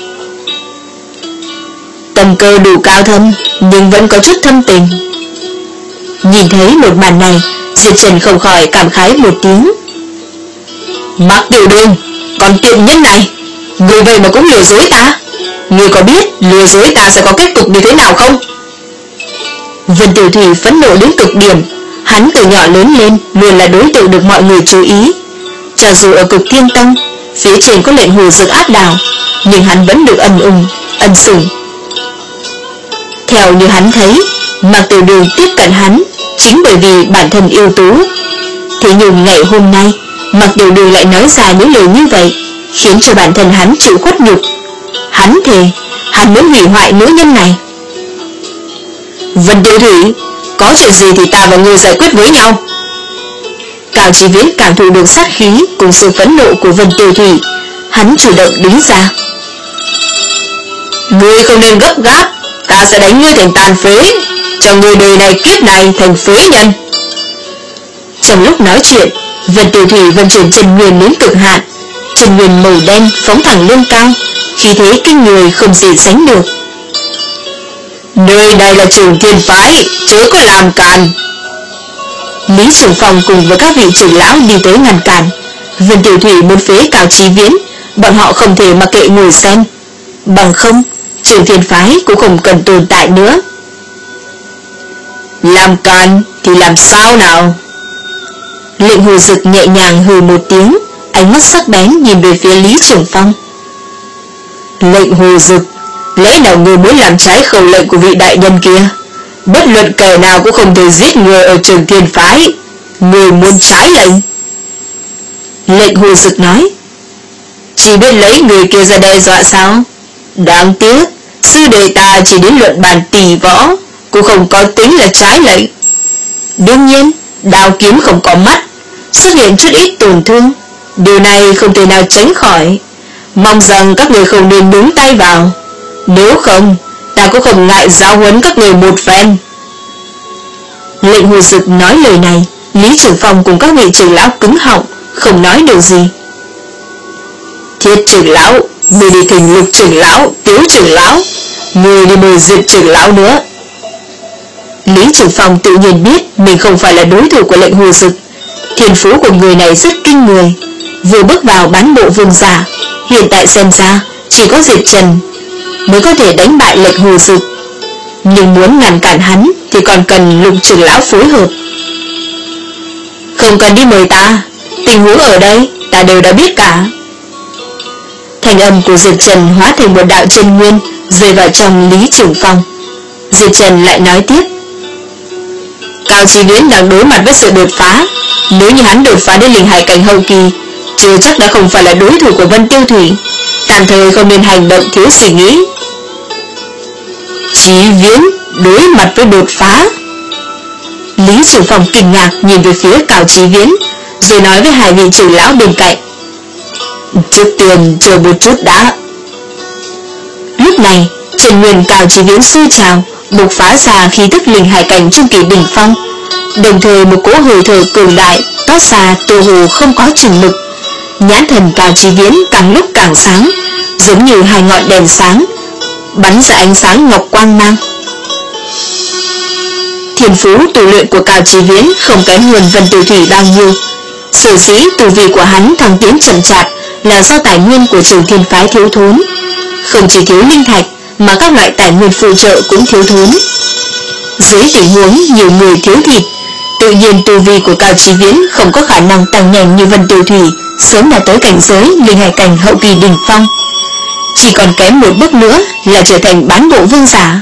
Tâm cơ đủ cao thâm, nhưng vẫn có chút thâm tình. Nhìn thấy một màn này, Diệp Trần không khỏi cảm khái một tiếng. Mạc Tiểu Đường, con tiện nhân này, người vậy mà cũng lừa dối ta. Ngươi có biết lừa dối ta sẽ có kết cục như thế nào không? Vân Tiểu Thủy phẫn nộ đến cực điểm. Hắn từ nhỏ lớn lên luôn là đối tượng được mọi người chú ý. Cho dù ở Cực Thiên Tông, phía trên có lệnh Hồ Dực áp đảo, nhưng hắn vẫn được ân ủng, ân sủng. Theo như hắn thấy, Mạc Tiểu Đường tiếp cận hắn chính bởi vì bản thân ưu tú. Thế nhưng ngày hôm nay, Mạc Tiểu Đường lại nói ra những lời như vậy, khiến cho bản thân hắn chịu khuất nhục. Hắn thề hắn muốn hủy hoại nữ nhân này. Vân Tiêu Thủy, có chuyện gì thì ta và ngươi giải quyết với nhau. Cao Chí Viễn cảm thụ được sát khí cùng sự phẫn nộ của Vân Tiêu Thủy, hắn chủ động đứng ra. Ngươi không nên gấp gáp, ta sẽ đánh ngươi thành tàn phế, cho ngươi đời này kiếp này thành phế nhân. Trong lúc nói chuyện, Vân Tiêu Thủy vận chuyển chân nguyên đến cực hạn, chân nguyên màu đen phóng thẳng lên cao, khí thế kinh người không gì sánh được. Nơi đây là Trường Thiên phái, chớ có làm càn. Lý Trường Phong cùng với các vị trưởng lão đi tới ngăn cản. Vân Tiểu Thủy muốn phế Cao Chí Viễn, bọn họ không thể mặc kệ ngồi xem. Bằng không, Trường Thiên phái cũng không cần tồn tại nữa. Làm càn thì làm sao nào? Lệnh Hồ Dực nhẹ nhàng hừ một tiếng, ánh mắt sắc bén nhìn về phía Lý Trường Phong. Lệnh Hồ Dực, lẽ nào ngươi muốn làm trái khẩu lệnh của vị đại nhân kia? Bất luận kẻ nào cũng không thể giết người ở Trường Thiên phái. Ngươi muốn trái lệnh? Lệnh Hồ Dực nói. Chỉ biết lấy người kia ra đe dọa sao? Đáng tiếc, sư đệ ta chỉ đến luận bàn tỷ võ, cũng không có tính là trái lệnh. Đương nhiên, đao kiếm không có mắt, xuất hiện chút ít tổn thương, điều này không thể nào tránh khỏi. Mong rằng các người không nên nhúng tay vào, nếu không ta cũng không ngại giáo huấn các người một phen. Lệnh Hồ Dực nói lời này, Lý Trường Phong cùng các vị trưởng lão cứng họng, không nói được gì. Thiết trưởng lão, người đi thỉnh Lục trưởng lão, Tiếu trưởng lão, người đi mời Diệp trưởng lão nữa. Lý Trường Phong tự nhiên biết mình không phải là đối thủ của Lệnh Hồ Dực. Thiên phú của người này rất kinh người, vừa bước vào bán bộ vương giả, hiện tại xem ra chỉ có Diệp Trần mới có thể đánh bại Lệnh Hồ Dực. Nhưng muốn ngăn cản hắn thì còn cần Lục trưởng lão phối hợp. Không cần đi mời ta, tình huống ở đây ta đều đã biết cả. Thành âm của Diệp Trần hóa thành một đạo chân nguyên rơi vào trong Lý Trường Phong. Diệp Trần lại nói tiếp. Cao Chí Viễn đang đối mặt với sự đột phá, nếu như hắn đột phá đến linh hải cảnh hậu kỳ, chưa chắc đã không phải là đối thủ của Vân Tiêu Thủy. Tạm thời không nên hành động thiếu suy nghĩ. Chí Viễn đối mặt với đột phá. Lý Trường Phong kinh ngạc nhìn về phía Cao Chí Viễn, rồi nói với hai vị trưởng lão bên cạnh. Trước tiên chờ một chút đã. Lúc này Trần Nguyên Cao Chí Viễn sôi trào, bộc phá ra khí tức linh hải cảnh trung kỳ đỉnh phong, đồng thời một cỗ hơi thở cường đại toát ra tựa hồ không có chừng mực. Nhãn thần Cao Chí Viễn càng lúc càng sáng, giống như hai ngọn đèn sáng bắn ra ánh sáng ngọc quang mang. Thiên phú tu luyện của Cao Chí Viễn không kém hơn Vân Tiêu Thủy bao nhiêu. Sở dĩ tu vi của hắn thăng tiến chậm chạp là do tài nguyên của Trường Thiên phái thiếu thốn. Không chỉ thiếu linh thạch mà các loại tài nguyên phụ trợ cũng thiếu thốn. Dưới tình huống nhiều người thiếu thịt, tự nhiên tu vi của Cao Chí Viễn không có khả năng tăng nhanh như Vân Tiêu Thủy sớm đã tới cảnh giới linh hải cảnh hậu kỳ đỉnh phong. Chỉ còn kém một bước nữa là trở thành bán bộ vương giả.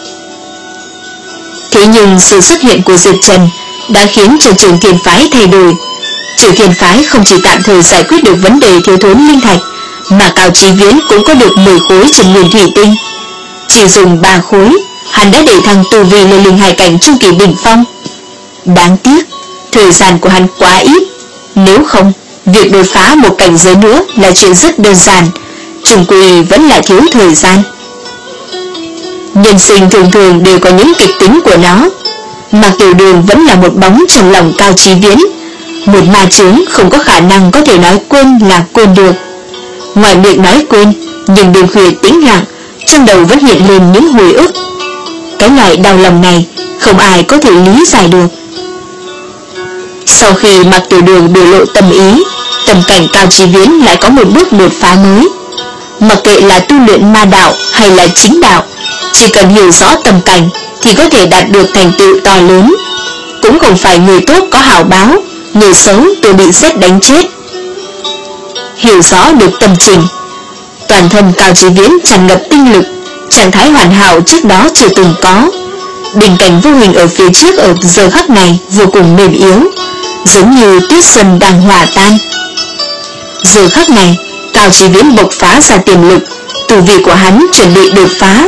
Thế nhưng sự xuất hiện của Diệp Trần đã khiến cho Trường Thiên phái thay đổi. Trường Thiên phái không chỉ tạm thời giải quyết được vấn đề thiếu thốn linh thạch, mà Cao Chí Viễn cũng có được mười khối Trần Nguyên Thủy Tinh. Chỉ dùng ba khối, hắn đã để thăng tu vi lên linh hải cảnh trung kỳ đỉnh phong. Đáng tiếc, thời gian của hắn quá ít. Nếu không, việc đột phá một cảnh giới nữa là chuyện rất đơn giản, chung quy vẫn là thiếu thời gian. Nhân sinh thường thường đều có những kịch tính của nó. Mạc Tiểu Đường vẫn là một bóng trong lòng Cao Chí Viễn. Một ma chướng không có khả năng có thể nói quên là quên được. Ngoài miệng nói quên, nhưng đêm khuya tĩnh lặng, trong đầu vẫn hiện lên những hồi ức. Cái loại đau lòng này không ai có thể lý giải được. Sau khi Mạc Tiểu Đường biểu lộ tâm ý, tâm cảnh Cao Chí Viễn lại có một bước đột phá mới. Mặc kệ là tu luyện ma đạo hay là chính đạo, chỉ cần hiểu rõ tâm cảnh thì có thể đạt được thành tựu to lớn. Cũng không phải người tốt có hảo báo, người xấu tự bị sét đánh chết. Hiểu rõ được tâm trình, toàn thân Cao Chí Viễn tràn ngập tinh lực, trạng thái hoàn hảo trước đó chưa từng có. Bình cảnh vô hình ở phía trước ở giờ khắc này vô cùng mềm yếu, giống như tuyết xuân đang hòa tan. Giờ khắc này, Cao Chí Viễn bộc phá ra tiềm lực, tu vi của hắn chuẩn bị đột phá.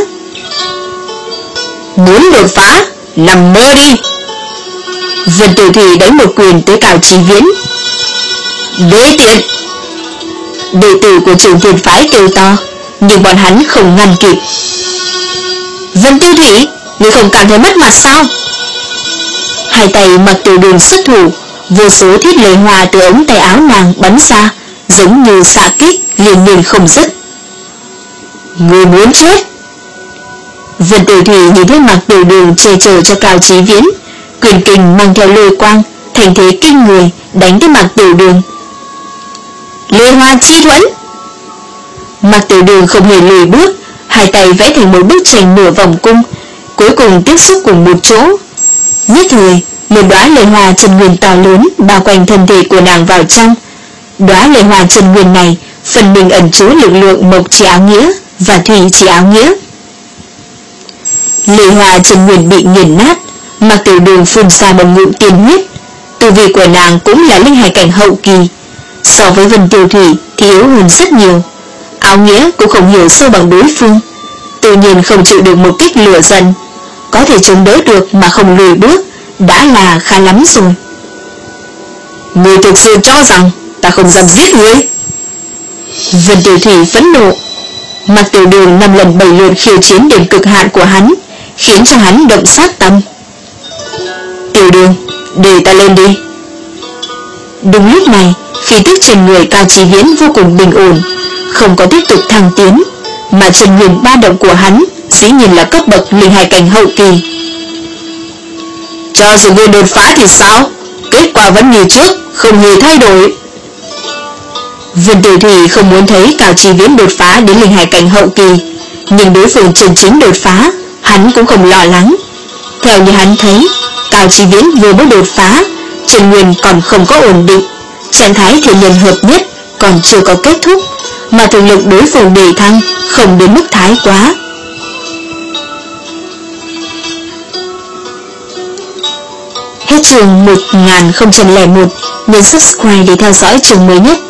Muốn đột phá, nằm mơ đi. Vân Tiểu Thủy đánh một quyền tới Cao Chí Viễn. Đế tiện! Đệ tử của Trường Thiên Phái kêu to, nhưng bọn hắn không ngăn kịp. Vân Tiêu Thủy, ngươi không cảm thấy mất mặt sao? Hai tay Mặc Tiểu Đường xuất thủ, vô số thiết lệ hòa từ ống tay áo nàng bắn ra, giống như xạ kích liên miên không dứt. Ngươi muốn chết? Vân Tiểu Thủy nhìn thấy Mặc Tiểu Đường che chở cho Cao Chí Viễn, quyền kình mang theo lôi quang, thành thế kinh người đánh tới Mặc Tiểu Đường. Lê Hoa Chi Thuẫn! Mặc Tiểu Đường không hề lùi bước, hai tay vẽ thành một bức tranh nửa vòng cung, cuối cùng tiếp xúc cùng một chỗ. Nhất thời, một đóa lê hoa chân nguyên to lớn bao quanh thân thể của nàng vào trong. Đóa lê hoa chân nguyên này phần mình ẩn chứa lực lượng mộc chi áo nghĩa và thủy chi áo nghĩa. Lê hoa chân nguyên bị nghiền nát, Mặc Tiểu Đường phun ra một ngụm tiên huyết. Tu vi của nàng cũng là linh hải cảnh hậu kỳ, so với Vân Tiêu Thủy thì yếu hơn rất nhiều. Áo nghĩa cũng không hiểu sâu bằng đối phương, tự nhiên không chịu được một kích lửa dần. Có thể chống đỡ được mà không lùi bước đã là khá lắm rồi. Ngươi thực sự cho rằng ta không dám giết ngươi? Vân Tiểu Thủy phẫn nộ. Mặc Tiểu Đường năm lần bảy lượt khiêu chiến điểm cực hạn của hắn, khiến cho hắn động sát tâm. Tiểu Đường, để ta lên đi. Đúng lúc này, khí tức trên người Cao Chí Viễn vô cùng bình ổn, không có tiếp tục thăng tiến, mà chân nguyên ba động của hắn dĩ nhiên là cấp bậc linh hải cảnh hậu kỳ. Cho dù ngươi đột phá thì sao? Kết quả vẫn như trước, không hề thay đổi. Vân Tiểu Thủy không muốn thấy Cao Chí Viễn đột phá đến linh hải cảnh hậu kỳ, nhưng đối phương chân chính đột phá, hắn cũng không lo lắng. Theo như hắn thấy, Cao Chí Viễn vừa mới đột phá, chân nguyên còn không có ổn định, trạng thái thiên nhân hợp nhất còn chưa có kết thúc, mà thực lực đối phương đề thăng không đến mức thái quá. Hết chương một nghìn không trăm lẻ một, nhấn subscribe để theo dõi chương mới nhất.